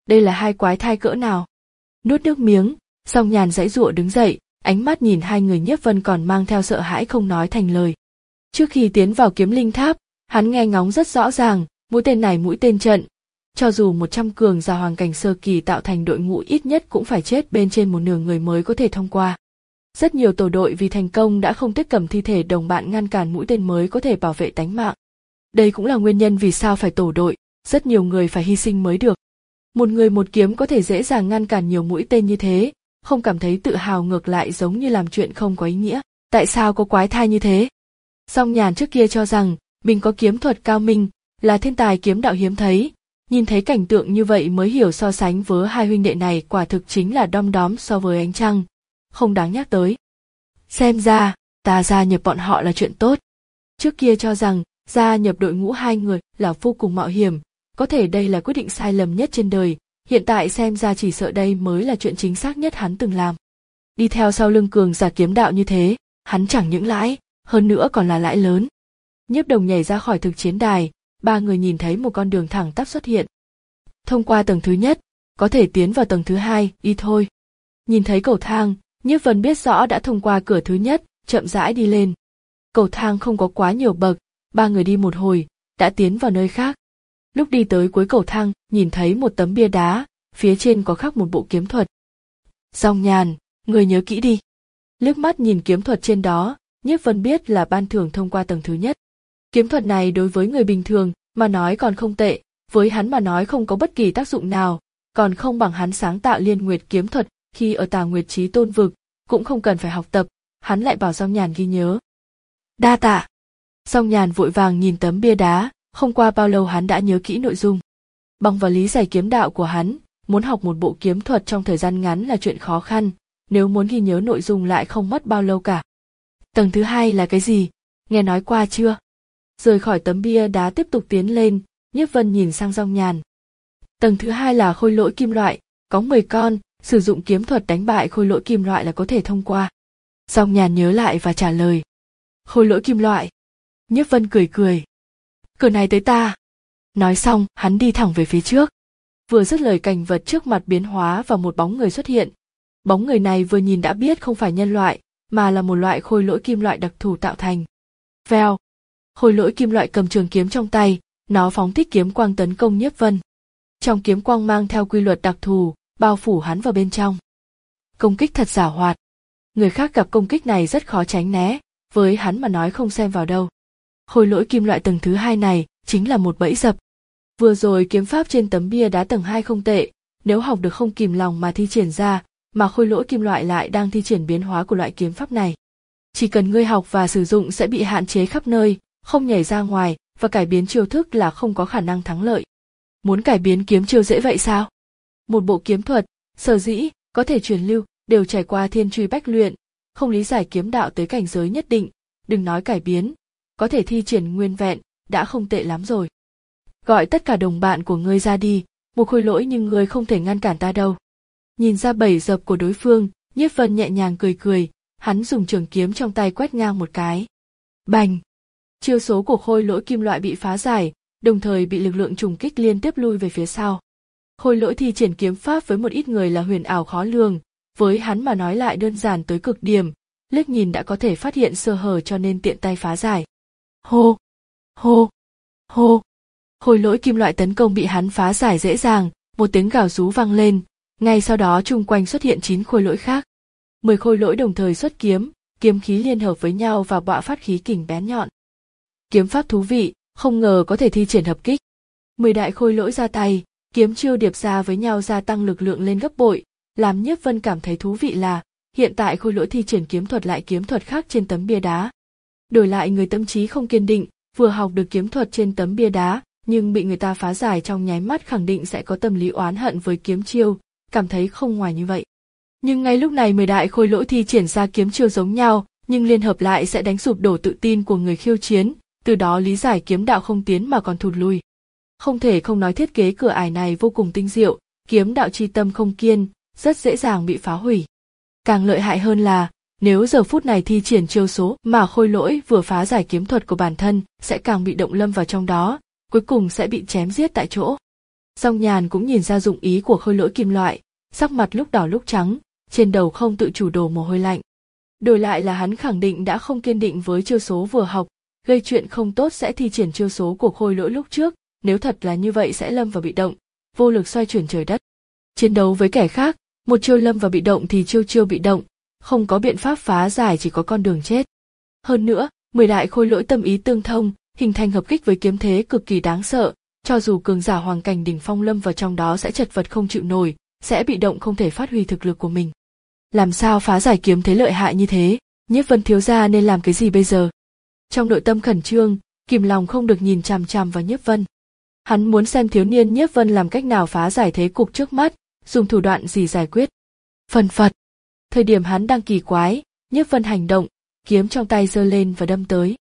[SPEAKER 1] Đây là hai quái thai cỡ nào? Nuốt nước miếng, Song Nhàn giãy giụa đứng dậy, ánh mắt nhìn hai người Nhiếp Vân còn mang theo sợ hãi không nói thành lời. Trước khi tiến vào kiếm linh tháp, hắn nghe ngóng rất rõ ràng, mũi tên này mũi tên trận. Cho dù một trăm cường giả hoàng cảnh sơ kỳ tạo thành đội ngũ ít nhất cũng phải chết bên trên một nửa người mới có thể thông qua. Rất nhiều tổ đội vì thành công đã không tiếc cầm thi thể đồng bạn ngăn cản mũi tên mới có thể bảo vệ tánh mạng. Đây cũng là nguyên nhân vì sao phải tổ đội, rất nhiều người phải hy sinh mới được. Một người một kiếm có thể dễ dàng ngăn cản nhiều mũi tên như thế, không cảm thấy tự hào ngược lại giống như làm chuyện không có ý nghĩa. Tại sao có quái thai như thế? Song Nhàn trước kia cho rằng mình có kiếm thuật cao minh, là thiên tài kiếm đạo hiếm thấy, nhìn thấy cảnh tượng như vậy mới hiểu so sánh với hai huynh đệ này quả thực chính là đom đóm so với ánh trăng, không đáng nhắc tới. Xem ra, ta gia nhập bọn họ là chuyện tốt. Trước kia cho rằng gia nhập đội ngũ hai người là vô cùng mạo hiểm, có thể đây là quyết định sai lầm nhất trên đời, hiện tại xem ra chỉ sợ đây mới là chuyện chính xác nhất hắn từng làm. Đi theo sau lưng cường giả kiếm đạo như thế, hắn chẳng những lãi, hơn nữa còn là lãi lớn. Nhiếp Đồng nhảy ra khỏi thực chiến đài, ba người nhìn thấy một con đường thẳng tắp xuất hiện. Thông qua tầng thứ nhất, có thể tiến vào tầng thứ hai, đi thôi. Nhìn thấy cầu thang, Nhiếp Vân biết rõ đã thông qua cửa thứ nhất, chậm rãi đi lên. Cầu thang không có quá nhiều bậc, ba người đi một hồi, đã tiến vào nơi khác. Lúc đi tới cuối cầu thang, nhìn thấy một tấm bia đá, phía trên có khắc một bộ kiếm thuật. Song Nhàn, người nhớ kỹ đi. Liếc mắt nhìn kiếm thuật trên đó, Nhiếp Vân biết là ban thưởng thông qua tầng thứ nhất. Kiếm thuật này đối với người bình thường mà nói còn không tệ, với hắn mà nói không có bất kỳ tác dụng nào, còn không bằng hắn sáng tạo Liên Nguyệt kiếm thuật khi ở Tà Nguyệt Chí Tôn vực, cũng không cần phải học tập, hắn lại bảo Song Nhàn ghi nhớ. Đa tạ. Song Nhàn vội vàng nhìn tấm bia đá, không qua bao lâu hắn đã nhớ kỹ nội dung. Bằng vào lý giải kiếm đạo của hắn, muốn học một bộ kiếm thuật trong thời gian ngắn là chuyện khó khăn, nếu muốn ghi nhớ nội dung lại không mất bao lâu cả. Tầng thứ hai là cái gì? Nghe nói qua chưa? Rời khỏi tấm bia đá tiếp tục tiến lên, Nhiếp Vân nhìn sang Song Nhàn. Tầng thứ hai là khôi lỗi kim loại, có mười con, sử dụng kiếm thuật đánh bại khôi lỗi kim loại là có thể thông qua. Song Nhàn nhớ lại và trả lời. Khôi lỗi kim loại. Nhiếp Vân cười cười. Cửa này tới ta. Nói xong, hắn đi thẳng về phía trước. Vừa dứt lời cảnh vật trước mặt biến hóa và một bóng người xuất hiện. Bóng người này vừa nhìn đã biết không phải nhân loại, mà là một loại khôi lỗi kim loại đặc thù tạo thành. Vèo. Khôi lỗi kim loại cầm trường kiếm trong tay, nó phóng thích kiếm quang tấn công Nhiếp Vân. Trong kiếm quang mang theo quy luật đặc thù, bao phủ hắn vào bên trong. Công kích thật giảo hoạt. Người khác gặp công kích này rất khó tránh né, với hắn mà nói không xem vào đâu. Khôi lỗi kim loại tầng thứ hai này chính là một bẫy dập. Vừa rồi kiếm pháp trên tấm bia đá tầng hai không tệ, nếu học được không kìm lòng mà thi triển ra, mà khôi lỗi kim loại lại đang thi triển biến hóa của loại kiếm pháp này. Chỉ cần ngươi học và sử dụng sẽ bị hạn chế khắp nơi, không nhảy ra ngoài, và cải biến chiêu thức là không có khả năng thắng lợi. Muốn cải biến kiếm chiêu dễ vậy sao? Một bộ kiếm thuật, sở dĩ, có thể truyền lưu, đều trải qua thiên truy bách luyện, không lý giải kiếm đạo tới cảnh giới nhất định, đừng nói cải biến, có thể thi triển nguyên vẹn, đã không tệ lắm rồi. Gọi tất cả đồng bạn của ngươi ra đi, một khôi lỗi nhưng ngươi không thể ngăn cản ta đâu. Nhìn ra bẫy dập của đối phương, Nhiếp Vân nhẹ nhàng cười cười, hắn dùng trường kiếm trong tay quét ngang một cái. Bành! Chiêu số của khôi lỗi kim loại bị phá giải, đồng thời bị lực lượng trùng kích liên tiếp lui về phía sau. Khôi lỗi thi triển kiếm pháp với một ít người là huyền ảo khó lường, với hắn mà nói lại đơn giản tới cực điểm, liếc nhìn đã có thể phát hiện sơ hở cho nên tiện tay phá giải. Hô! Hô! Hô! Khôi lỗi kim loại tấn công bị hắn phá giải dễ dàng, một tiếng gào rú vang lên, ngay sau đó chung quanh xuất hiện chín khôi lỗi khác. Mười khôi lỗi đồng thời xuất kiếm, kiếm khí liên hợp với nhau và bạo phát khí kình bén nhọn. Kiếm pháp thú vị, không ngờ có thể thi triển hợp kích. Mười đại khôi lỗi ra tay, kiếm chiêu điệp ra với nhau gia tăng lực lượng lên gấp bội, làm Nhiếp Vân cảm thấy thú vị là, hiện tại khôi lỗi thi triển kiếm thuật lại kiếm thuật khác trên tấm bia đá. Đổi lại người tâm trí không kiên định, vừa học được kiếm thuật trên tấm bia đá, nhưng bị người ta phá giải trong nháy mắt khẳng định sẽ có tâm lý oán hận với kiếm chiêu, cảm thấy không ngoài như vậy. Nhưng ngay lúc này mười đại khôi lỗi thi triển ra kiếm chiêu giống nhau, nhưng liên hợp lại sẽ đánh sụp đổ tự tin của người khiêu chiến, từ đó lý giải kiếm đạo không tiến mà còn thụt lùi. Không thể không nói thiết kế cửa ải này vô cùng tinh diệu, kiếm đạo chi tâm không kiên, rất dễ dàng bị phá hủy. Càng lợi hại hơn là, nếu giờ phút này thi triển chiêu số mà khôi lỗi vừa phá giải kiếm thuật của bản thân sẽ càng bị động lâm vào trong đó, cuối cùng sẽ bị chém giết tại chỗ. Song Nhàn cũng nhìn ra dụng ý của khôi lỗi kim loại, sắc mặt lúc đỏ lúc trắng, trên đầu không tự chủ đổ mồ hôi lạnh. Đổi lại là hắn khẳng định đã không kiên định với chiêu số vừa học, gây chuyện không tốt sẽ thi triển chiêu số của khôi lỗi lúc trước, nếu thật là như vậy sẽ lâm vào bị động, vô lực xoay chuyển trời đất. Chiến đấu với kẻ khác, một chiêu lâm vào bị động thì chiêu chiêu bị động, không có biện pháp phá giải, chỉ có con đường chết. Hơn nữa, mười đại khôi lỗi tâm ý tương thông, hình thành hợp kích với kiếm thế cực kỳ đáng sợ, cho dù cường giả hoàng cảnh đỉnh phong lâm vào trong đó sẽ chật vật không chịu nổi, sẽ bị động không thể phát huy thực lực của mình. Làm sao phá giải kiếm thế lợi hại như thế, Nhiếp Vân thiếu gia nên làm cái gì bây giờ? Trong nội tâm khẩn trương, kìm lòng không được nhìn chằm chằm vào Nhiếp Vân. Hắn muốn xem thiếu niên Nhiếp Vân làm cách nào phá giải thế cục trước mắt, dùng thủ đoạn gì giải quyết. Phần phật. Thời điểm hắn đang kỳ quái, Nhiếp Vân hành động, kiếm trong tay giơ lên và đâm tới.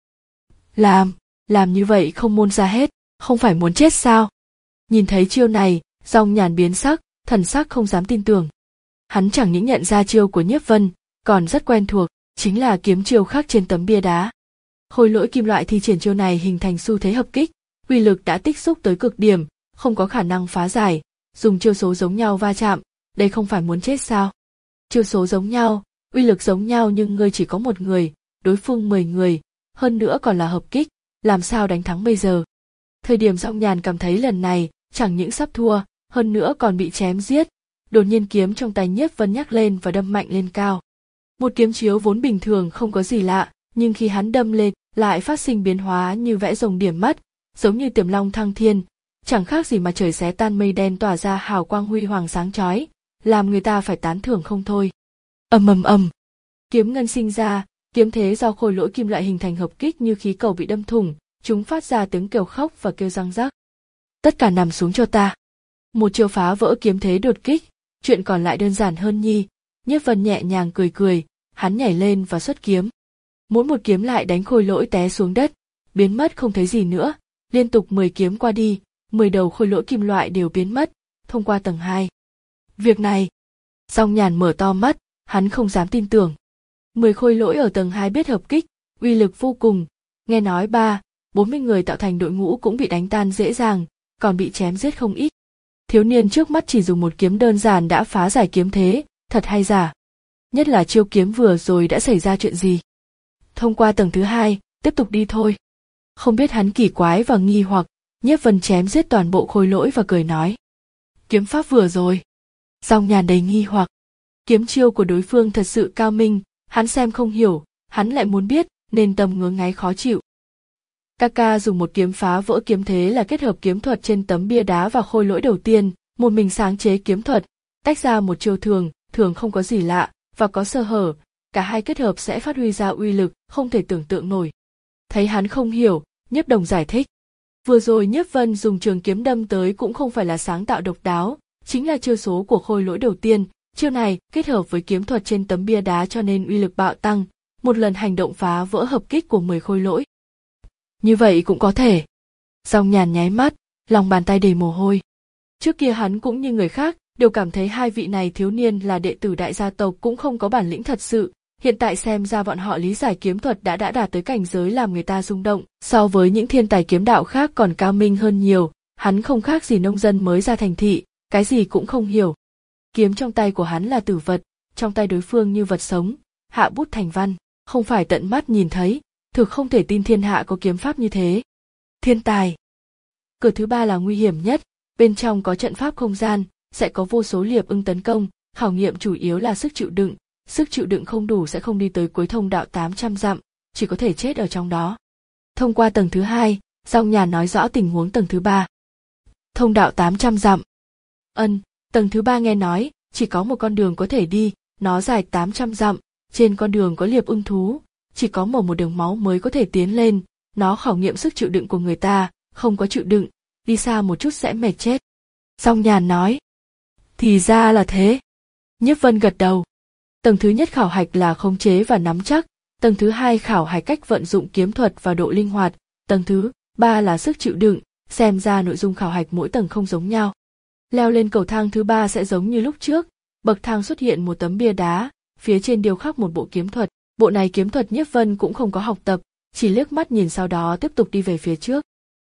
[SPEAKER 1] Làm, làm như vậy không môn ra hết, không phải muốn chết sao? Nhìn thấy chiêu này, Song Nhàn biến sắc, thần sắc không dám tin tưởng. Hắn chẳng những nhận ra chiêu của Nhiếp Vân, còn rất quen thuộc, chính là kiếm chiêu khắc trên tấm bia đá. Khôi lỗi kim loại thi triển chiêu này hình thành xu thế hợp kích, uy lực đã tích xúc tới cực điểm, không có khả năng phá giải, dùng chiêu số giống nhau va chạm, đây không phải muốn chết sao? Chiêu số giống nhau, uy lực giống nhau nhưng ngươi chỉ có một người, đối phương mười người, hơn nữa còn là hợp kích, làm sao đánh thắng bây giờ? Thời điểm Song Nhàn cảm thấy lần này chẳng những sắp thua, hơn nữa còn bị chém giết, đột nhiên kiếm trong tay Nhiếp Vân nhắc lên và đâm mạnh lên cao. Một kiếm chiếu vốn bình thường không có gì lạ, nhưng khi hắn đâm lên lại phát sinh biến hóa như vẽ rồng điểm mắt, giống như tiềm long thăng thiên, chẳng khác gì mà trời xé tan mây đen tỏa ra hào quang huy hoàng sáng chói, làm người ta phải tán thưởng không thôi. Ầm ầm ầm, kiếm ngân sinh ra, kiếm thế do khôi lỗi kim loại hình thành hợp kích như khí cầu bị đâm thủng, chúng phát ra tiếng kêu khóc và kêu răng rắc. Tất cả nằm xuống cho ta. Một chiêu phá vỡ kiếm thế đột kích, chuyện còn lại đơn giản hơn nhi. Nhiếp Vân nhẹ nhàng cười cười, hắn nhảy lên và xuất kiếm. Mỗi một kiếm lại đánh khôi lỗi té xuống đất, biến mất không thấy gì nữa, liên tục mười kiếm qua đi, mười đầu khôi lỗi kim loại đều biến mất, thông qua tầng hai. Việc này, Song Nhàn mở to mắt, hắn không dám tin tưởng. mười khôi lỗi ở tầng hai biết hợp kích, uy lực vô cùng, nghe nói ba, bốn mươi người tạo thành đội ngũ cũng bị đánh tan dễ dàng, còn bị chém giết không ít. Thiếu niên trước mắt chỉ dùng một kiếm đơn giản đã phá giải kiếm thế, thật hay giả? Nhất là chiêu kiếm vừa rồi đã xảy ra chuyện gì? Thông qua tầng thứ hai, tiếp tục đi thôi. Không biết hắn kỳ quái và nghi hoặc, Nhiếp Vân chém giết toàn bộ khôi lỗi và cười nói. Kiếm pháp vừa rồi. Song Nhàn đầy nghi hoặc. Kiếm chiêu của đối phương thật sự cao minh, hắn xem không hiểu, hắn lại muốn biết, nên tâm ngứa ngáy khó chịu. Kaka dùng một kiếm phá vỡ kiếm thế là kết hợp kiếm thuật trên tấm bia đá và khôi lỗi đầu tiên, một mình sáng chế kiếm thuật, tách ra một chiêu thường, thường không có gì lạ, và có sơ hở, cả hai kết hợp sẽ phát huy ra uy lực không thể tưởng tượng nổi. Thấy hắn không hiểu, Nhiếp Đồng giải thích. Vừa rồi Nhiếp Vân dùng trường kiếm đâm tới cũng không phải là sáng tạo độc đáo, chính là chiêu số của khôi lỗi đầu tiên, chiêu này kết hợp với kiếm thuật trên tấm bia đá cho nên uy lực bạo tăng, một lần hành động phá vỡ hợp kích của mười khôi lỗi. Như vậy cũng có thể. Song Nhàn nháy mắt, lòng bàn tay đầy mồ hôi. Trước kia hắn cũng như người khác, đều cảm thấy hai vị này thiếu niên là đệ tử đại gia tộc cũng không có bản lĩnh thật sự, hiện tại xem ra bọn họ lý giải kiếm thuật đã đã đạt tới cảnh giới làm người ta rung động, so với những thiên tài kiếm đạo khác còn cao minh hơn nhiều, hắn không khác gì nông dân mới ra thành thị, cái gì cũng không hiểu. Kiếm trong tay của hắn là tử vật, trong tay đối phương như vật sống, hạ bút thành văn, không phải tận mắt nhìn thấy, thực không thể tin thiên hạ có kiếm pháp như thế. Thiên tài. Cửa thứ ba là nguy hiểm nhất, bên trong có trận pháp không gian, sẽ có vô số liệp ưng tấn công, khảo nghiệm chủ yếu là sức chịu đựng, sức chịu đựng không đủ sẽ không đi tới cuối thông đạo tám trăm dặm, chỉ có thể chết ở trong đó. Thông qua tầng thứ hai, Song Nhàn nói rõ tình huống tầng thứ ba. Thông đạo tám trăm dặm. Ân, tầng thứ ba nghe nói, chỉ có một con đường có thể đi, nó dài tám trăm dặm, trên con đường có liệp ưng thú, chỉ có mở một đường máu mới có thể tiến lên, nó khảo nghiệm sức chịu đựng của người ta, không có chịu đựng, đi xa một chút sẽ mệt chết. Song Nhàn nói. Thì ra là thế. Nhiếp Vân gật đầu. Tầng thứ nhất khảo hạch là khống chế và nắm chắc, tầng thứ hai khảo hạch cách vận dụng kiếm thuật và độ linh hoạt, tầng thứ ba là sức chịu đựng, xem ra nội dung khảo hạch mỗi tầng không giống nhau. Leo lên cầu thang thứ ba sẽ giống như lúc trước, bậc thang xuất hiện một tấm bia đá, phía trên điêu khắc một bộ kiếm thuật, bộ này kiếm thuật Nhiếp Vân cũng không có học tập, chỉ liếc mắt nhìn sau đó tiếp tục đi về phía trước.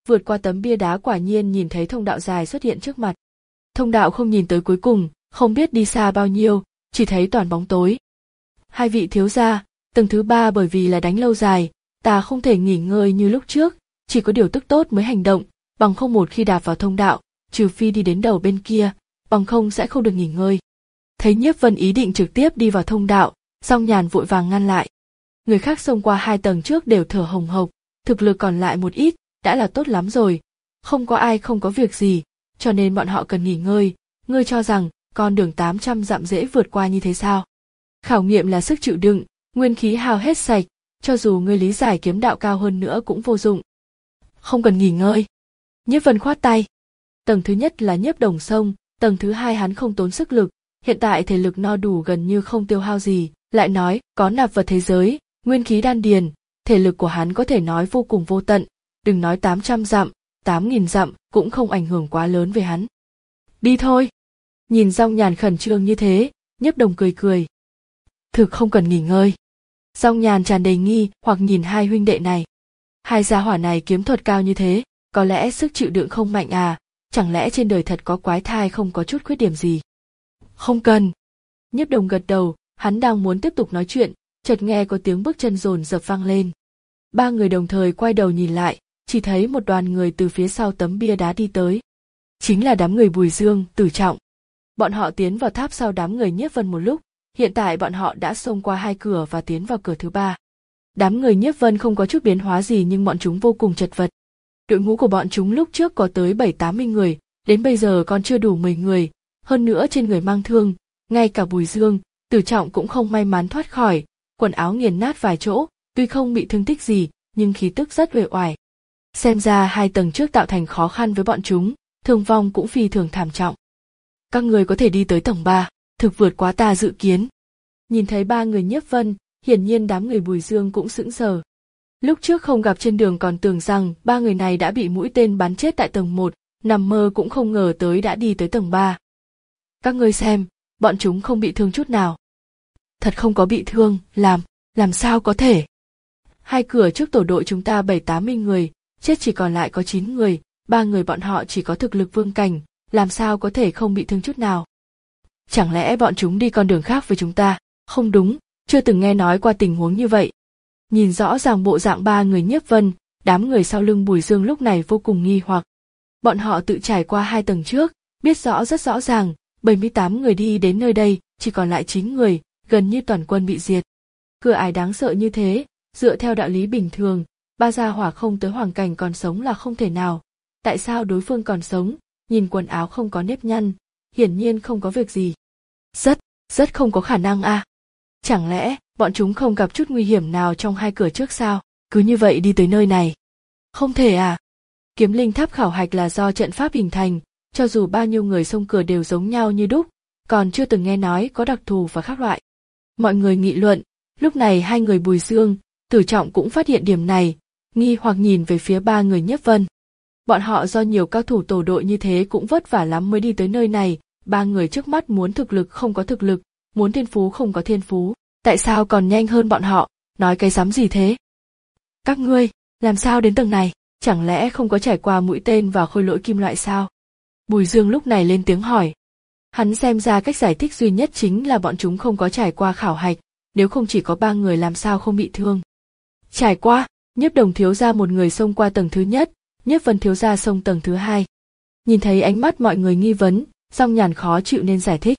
[SPEAKER 1] Vượt qua tấm bia đá quả nhiên nhìn thấy thông đạo dài xuất hiện trước mặt. Thông đạo không nhìn tới cuối cùng, không biết đi xa bao nhiêu, chỉ thấy toàn bóng tối. Hai vị thiếu gia, tầng thứ ba bởi vì là đánh lâu dài, ta không thể nghỉ ngơi như lúc trước, chỉ có điều tức tốt mới hành động, bằng không một khi đạp vào thông đạo, trừ phi đi đến đầu bên kia, bằng không sẽ không được nghỉ ngơi. Thấy Nhiếp Vân ý định trực tiếp đi vào thông đạo, Song Nhàn vội vàng ngăn lại. Người khác xông qua hai tầng trước đều thở hồng hộc, thực lực còn lại một ít, đã là tốt lắm rồi. Không có ai không có việc gì, cho nên bọn họ cần nghỉ ngơi. Ngươi cho rằng con đường tám trăm dặm dễ vượt qua như thế sao? Khảo nghiệm là sức chịu đựng, nguyên khí hao hết sạch, cho dù ngươi lý giải kiếm đạo cao hơn nữa cũng vô dụng. Không cần nghỉ ngơi. Nhiếp Vân khoát tay. Tầng thứ nhất là Nhiếp Đồng Sông, tầng thứ hai hắn không tốn sức lực, hiện tại thể lực no đủ gần như không tiêu hao gì, lại nói có nạp vật thế giới, nguyên khí đan điền, thể lực của hắn có thể nói vô cùng vô tận, đừng nói tám trăm dặm, tám nghìn dặm cũng không ảnh hưởng quá lớn về hắn. Đi thôi. Nhìn Song Nhàn khẩn trương như thế, Nhiếp Đồng cười cười. Thực không cần nghỉ ngơi. Song Nhàn tràn đầy nghi hoặc nhìn hai huynh đệ này. Hai gia hỏa này kiếm thuật cao như thế, có lẽ sức chịu đựng không mạnh à, chẳng lẽ trên đời thật có quái thai không có chút khuyết điểm gì? Không cần. Nhiếp Đồng gật đầu, hắn đang muốn tiếp tục nói chuyện, chợt nghe có tiếng bước chân dồn dập vang lên. Ba người đồng thời quay đầu nhìn lại, chỉ thấy một đoàn người từ phía sau tấm bia đá đi tới. Chính là đám người Bùi Dương, Tử Trọng. Bọn họ tiến vào tháp sau đám người Nhiếp Vân một lúc, hiện tại bọn họ đã xông qua hai cửa và tiến vào cửa thứ ba. Đám người Nhiếp Vân không có chút biến hóa gì nhưng bọn chúng vô cùng chật vật. Đội ngũ của bọn chúng lúc trước có tới bảy tám mươi người, đến bây giờ còn chưa đủ mười người, hơn nữa trên người mang thương, ngay cả Bùi Dương, Tử Trọng cũng không may mắn thoát khỏi, quần áo nghiền nát vài chỗ, tuy không bị thương tích gì, nhưng khí tức rất uể oải. Xem ra hai tầng trước tạo thành khó khăn với bọn chúng, thương vong cũng phi thường thảm trọng. Các người có thể đi tới tầng ba, thực vượt quá ta dự kiến. Nhìn thấy ba người Nhiếp Vân, hiển nhiên đám người Bùi Dương cũng sững sờ. Lúc trước không gặp trên đường còn tưởng rằng ba người này đã bị mũi tên bắn chết tại tầng một, nằm mơ cũng không ngờ tới đã đi tới tầng ba. Các ngươi xem, bọn chúng không bị thương chút nào. Thật không có bị thương, làm, làm sao có thể? Hai cửa trước tổ đội chúng ta bảy tám mươi người, chết chỉ còn lại có chín người, ba người bọn họ chỉ có thực lực vương cảnh, làm sao có thể không bị thương chút nào? Chẳng lẽ bọn chúng đi con đường khác với chúng ta? Không đúng, chưa từng nghe nói qua tình huống như vậy. Nhìn rõ ràng bộ dạng ba người Nhiếp Vân, đám người sau lưng Bùi Dương lúc này vô cùng nghi hoặc. Bọn họ tự trải qua hai tầng trước, biết rõ rất rõ ràng, bảy mươi tám người đi đến nơi đây, chỉ còn lại chín người, gần như toàn quân bị diệt. Cửa ải đáng sợ như thế, dựa theo đạo lý bình thường, ba gia hỏa không tới hoàng cảnh còn sống là không thể nào. Tại sao đối phương còn sống, nhìn quần áo không có nếp nhăn, hiển nhiên không có việc gì. Rất, rất không có khả năng a. À. Chẳng lẽ, bọn chúng không gặp chút nguy hiểm nào trong hai cửa trước sao, cứ như vậy đi tới nơi này. Không thể à. Kiếm linh tháp khảo hạch là do trận pháp hình thành, cho dù bao nhiêu người xông cửa đều giống nhau như đúc, còn chưa từng nghe nói có đặc thù và khác loại. Mọi người nghị luận, lúc này hai người Bùi Dương, Tử Trọng cũng phát hiện điểm này, nghi hoặc nhìn về phía ba người Nhiếp Vân. Bọn họ do nhiều cao thủ tổ đội như thế cũng vất vả lắm mới đi tới nơi này, ba người trước mắt muốn thực lực không có thực lực, muốn thiên phú không có thiên phú, tại sao còn nhanh hơn bọn họ, nói cái rắm gì thế? Các ngươi, làm sao đến tầng này, chẳng lẽ không có trải qua mũi tên và khôi lỗi kim loại sao? Bùi Dương lúc này lên tiếng hỏi. Hắn xem ra cách giải thích duy nhất chính là bọn chúng không có trải qua khảo hạch, nếu không chỉ có ba người làm sao không bị thương. Trải qua, Nhiếp Đồng thiếu gia một người xông qua tầng thứ nhất, Nhiếp Vân thiếu gia xông tầng thứ hai. Nhìn thấy ánh mắt mọi người nghi vấn, Song Nhàn khó chịu nên giải thích.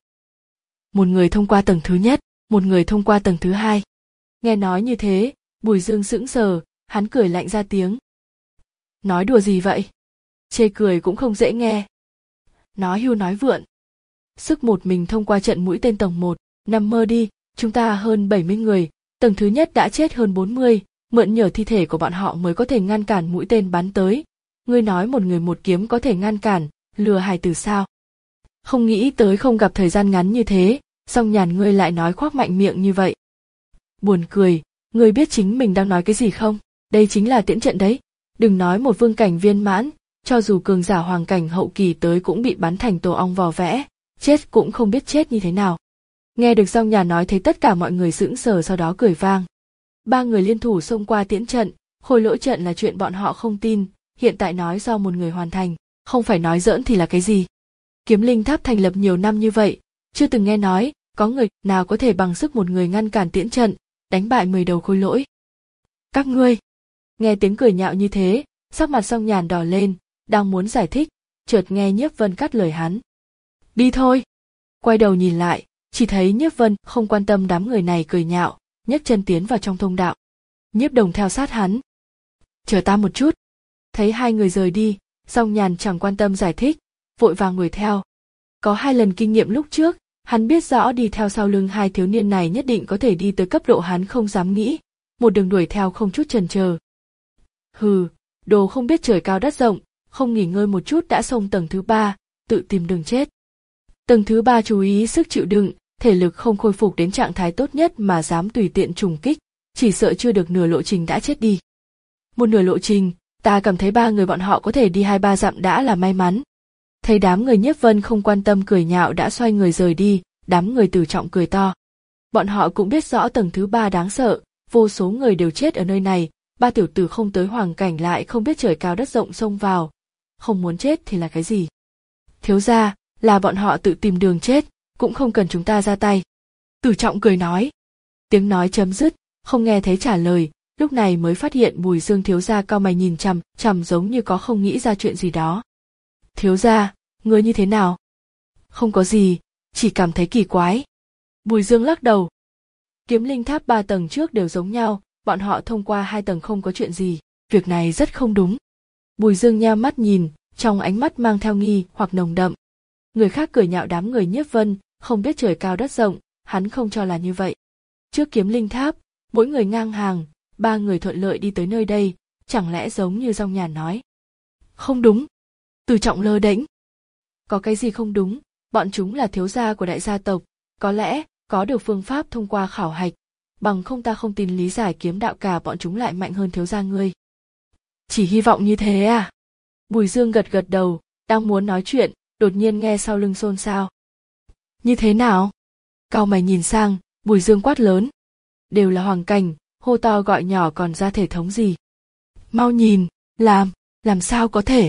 [SPEAKER 1] Một người thông qua tầng thứ nhất, một người thông qua tầng thứ hai. Nghe nói như thế, Bùi Dương sững sờ, hắn cười lạnh ra tiếng. Nói đùa gì vậy? Chê cười cũng không dễ nghe. Nói hưu nói vượn. Sức một mình thông qua trận mũi tên tầng một, nằm mơ đi, chúng ta hơn bảy mươi người, tầng thứ nhất đã chết hơn bốn mươi, mượn nhờ thi thể của bọn họ mới có thể ngăn cản mũi tên bắn tới. Ngươi nói một người một kiếm có thể ngăn cản, lừa hài tử sao? Không nghĩ tới không gặp thời gian ngắn như thế, Song Nhàn ngươi lại nói khoác mạnh miệng như vậy. Buồn cười, ngươi biết chính mình đang nói cái gì không? Đây chính là tiễn trận đấy. Đừng nói một vương cảnh viên mãn, cho dù cường giả hoàng cảnh hậu kỳ tới cũng bị bắn thành tổ ong vò vẽ, chết cũng không biết chết như thế nào. Nghe được Song Nhàn nói thấy tất cả mọi người sững sờ sau đó cười vang. Ba người liên thủ xông qua tiễn trận, khôi lỗi trận là chuyện bọn họ không tin, hiện tại nói do một người hoàn thành, không phải nói giỡn thì là cái gì. Kiếm linh tháp thành lập nhiều năm như vậy, chưa từng nghe nói có người nào có thể bằng sức một người ngăn cản tiễn trận, đánh bại mười đầu khôi lỗi. Các ngươi, nghe tiếng cười nhạo như thế, sắc mặt Song Nhàn đỏ lên, đang muốn giải thích, chợt nghe Nhiếp Vân cắt lời hắn. Đi thôi. Quay đầu nhìn lại, chỉ thấy Nhiếp Vân không quan tâm đám người này cười nhạo, nhấc chân tiến vào trong thông đạo. Nhiếp Đồng theo sát hắn. Chờ ta một chút. Thấy hai người rời đi, Song Nhàn chẳng quan tâm giải thích, vội vàng đuổi theo. Có hai lần kinh nghiệm lúc trước, hắn biết rõ đi theo sau lưng hai thiếu niên này nhất định có thể đi tới cấp độ hắn không dám nghĩ, một đường đuổi theo không chút chần chờ. Hừ, đồ không biết trời cao đất rộng, không nghỉ ngơi một chút đã xông tầng thứ ba, tự tìm đường chết. Tầng thứ ba chú ý sức chịu đựng, thể lực không khôi phục đến trạng thái tốt nhất mà dám tùy tiện trùng kích, chỉ sợ chưa được nửa lộ trình đã chết đi. Một nửa lộ trình, ta cảm thấy ba người bọn họ có thể đi hai ba dặm đã là may mắn. Thấy đám người Nhiếp Vân không quan tâm cười nhạo đã xoay người rời đi, đám người Tử Trọng cười to. Bọn họ cũng biết rõ tầng thứ ba đáng sợ, vô số người đều chết ở nơi này, ba tiểu tử không tới hoàng cảnh lại không biết trời cao đất rộng xông vào. Không muốn chết thì là cái gì? Thiếu gia, là bọn họ tự tìm đường chết, cũng không cần chúng ta ra tay. Tử Trọng cười nói. Tiếng nói chấm dứt, không nghe thấy trả lời, lúc này mới phát hiện Bùi Dương thiếu gia cau mày nhìn chằm chằm giống như có không nghĩ ra chuyện gì đó. Thiếu gia, ngươi như thế nào? Không có gì, chỉ cảm thấy kỳ quái. Bùi Dương lắc đầu. Kiếm linh tháp ba tầng trước đều giống nhau, bọn họ thông qua hai tầng không có chuyện gì, việc này rất không đúng. Bùi Dương nheo mắt nhìn, trong ánh mắt mang theo nghi hoặc nồng đậm. Người khác cười nhạo đám người Nhiếp Vân, không biết trời cao đất rộng, hắn không cho là như vậy. Trước kiếm linh tháp, mỗi người ngang hàng, ba người thuận lợi đi tới nơi đây, chẳng lẽ giống như Song Nhàn nói? Không đúng. Từ Trọng lơ đễnh. Có cái gì không đúng, bọn chúng là thiếu gia của đại gia tộc, có lẽ có được phương pháp thông qua khảo hạch, bằng không ta không tin lý giải kiếm đạo cả bọn chúng lại mạnh hơn thiếu gia ngươi. Chỉ hy vọng như thế à? Bùi Dương gật gật đầu, đang muốn nói chuyện, đột nhiên nghe sau lưng xôn xao. Như thế nào? Cau mày nhìn sang, Bùi Dương quát lớn. Đều là hoàng cảnh, hô to gọi nhỏ còn ra thể thống gì? Mau nhìn, làm, làm sao có thể?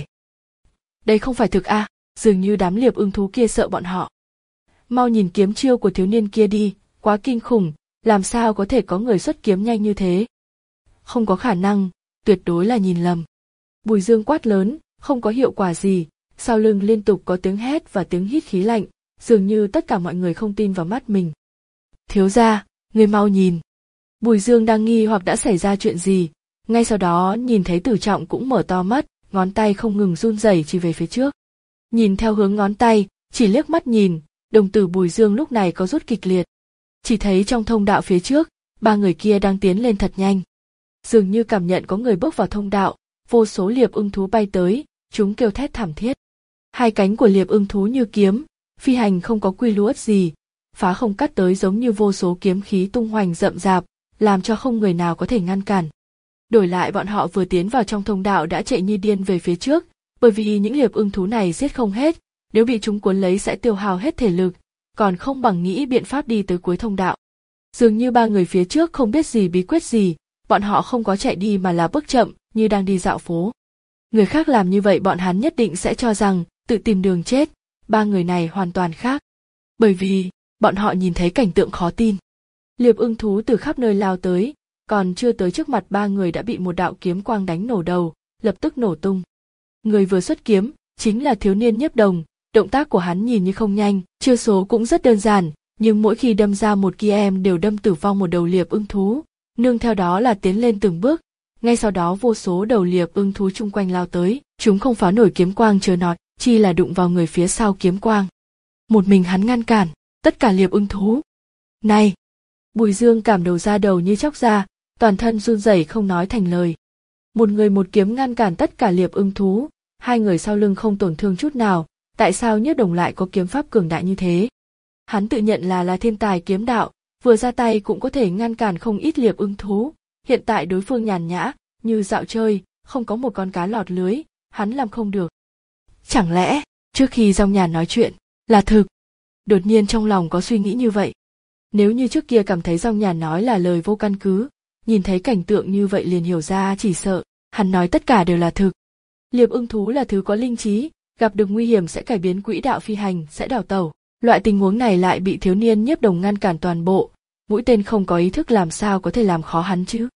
[SPEAKER 1] Đây không phải thực à, dường như đám liệp ưng thú kia sợ bọn họ. Mau nhìn kiếm chiêu của thiếu niên kia đi, quá kinh khủng, làm sao có thể có người xuất kiếm nhanh như thế? Không có khả năng, tuyệt đối là nhìn lầm. Bùi Dương quát lớn, không có hiệu quả gì, sau lưng liên tục có tiếng hét và tiếng hít khí lạnh, dường như tất cả mọi người không tin vào mắt mình. Thiếu gia, người mau nhìn. Bùi Dương đang nghi hoặc đã xảy ra chuyện gì, ngay sau đó nhìn thấy Tử Trọng cũng mở to mắt, ngón tay không ngừng run rẩy chỉ về phía trước. Nhìn theo hướng ngón tay, chỉ liếc mắt nhìn, đồng tử Bùi Dương lúc này có rút kịch liệt. Chỉ thấy trong thông đạo phía trước, ba người kia đang tiến lên thật nhanh. Dường như cảm nhận có người bước vào thông đạo, vô số liệp ưng thú bay tới, chúng kêu thét thảm thiết. Hai cánh của liệp ưng thú như kiếm, phi hành không có quy luật gì, phá không cắt tới giống như vô số kiếm khí tung hoành rậm rạp, làm cho không người nào có thể ngăn cản. Đổi lại bọn họ vừa tiến vào trong thông đạo đã chạy như điên về phía trước, bởi vì những liệp ưng thú này giết không hết, nếu bị chúng cuốn lấy sẽ tiêu hao hết thể lực, còn không bằng nghĩ biện pháp đi tới cuối thông đạo. Dường như ba người phía trước không biết gì bí quyết gì, bọn họ không có chạy đi mà là bước chậm, như đang đi dạo phố. Người khác làm như vậy bọn hắn nhất định sẽ cho rằng tự tìm đường chết, ba người này hoàn toàn khác. Bởi vì, bọn họ nhìn thấy cảnh tượng khó tin. Liệp ưng thú từ khắp nơi lao tới, còn chưa tới trước mặt ba người đã bị một đạo kiếm quang đánh nổ đầu, lập tức nổ tung. Người vừa xuất kiếm, chính là thiếu niên Nhiếp Đồng, động tác của hắn nhìn như không nhanh, chiêu số cũng rất đơn giản, nhưng mỗi khi đâm ra một kia em đều đâm tử vong một đầu liệp ưng thú, nương theo đó là tiến lên từng bước, ngay sau đó vô số đầu liệp ưng thú chung quanh lao tới, chúng không phá nổi kiếm quang chớ nói, chi là đụng vào người phía sau kiếm quang. Một mình hắn ngăn cản, tất cả liệp ưng thú. Này! Bùi Dương cảm đầu ra đầu như chóc ra, toàn thân run rẩy không nói thành lời. Một người một kiếm ngăn cản tất cả liệp ưng thú, hai người sau lưng không tổn thương chút nào, tại sao Nhiếp Đồng lại có kiếm pháp cường đại như thế? Hắn tự nhận là là thiên tài kiếm đạo, vừa ra tay cũng có thể ngăn cản không ít liệp ưng thú, hiện tại đối phương nhàn nhã, như dạo chơi, không có một con cá lọt lưới, hắn làm không được. Chẳng lẽ, trước khi Song Nhàn nói chuyện, là thực? Đột nhiên trong lòng có suy nghĩ như vậy. Nếu như trước kia cảm thấy Song Nhàn nói là lời vô căn cứ, nhìn thấy cảnh tượng như vậy liền hiểu ra chỉ sợ, hắn nói tất cả đều là thực. Liệp ưng thú là thứ có linh trí, gặp được nguy hiểm sẽ cải biến quỹ đạo phi hành, sẽ đào tẩu. Loại tình huống này lại bị thiếu niên Nhiếp Đồng ngăn cản toàn bộ, mũi tên không có ý thức làm sao có thể làm khó hắn chứ.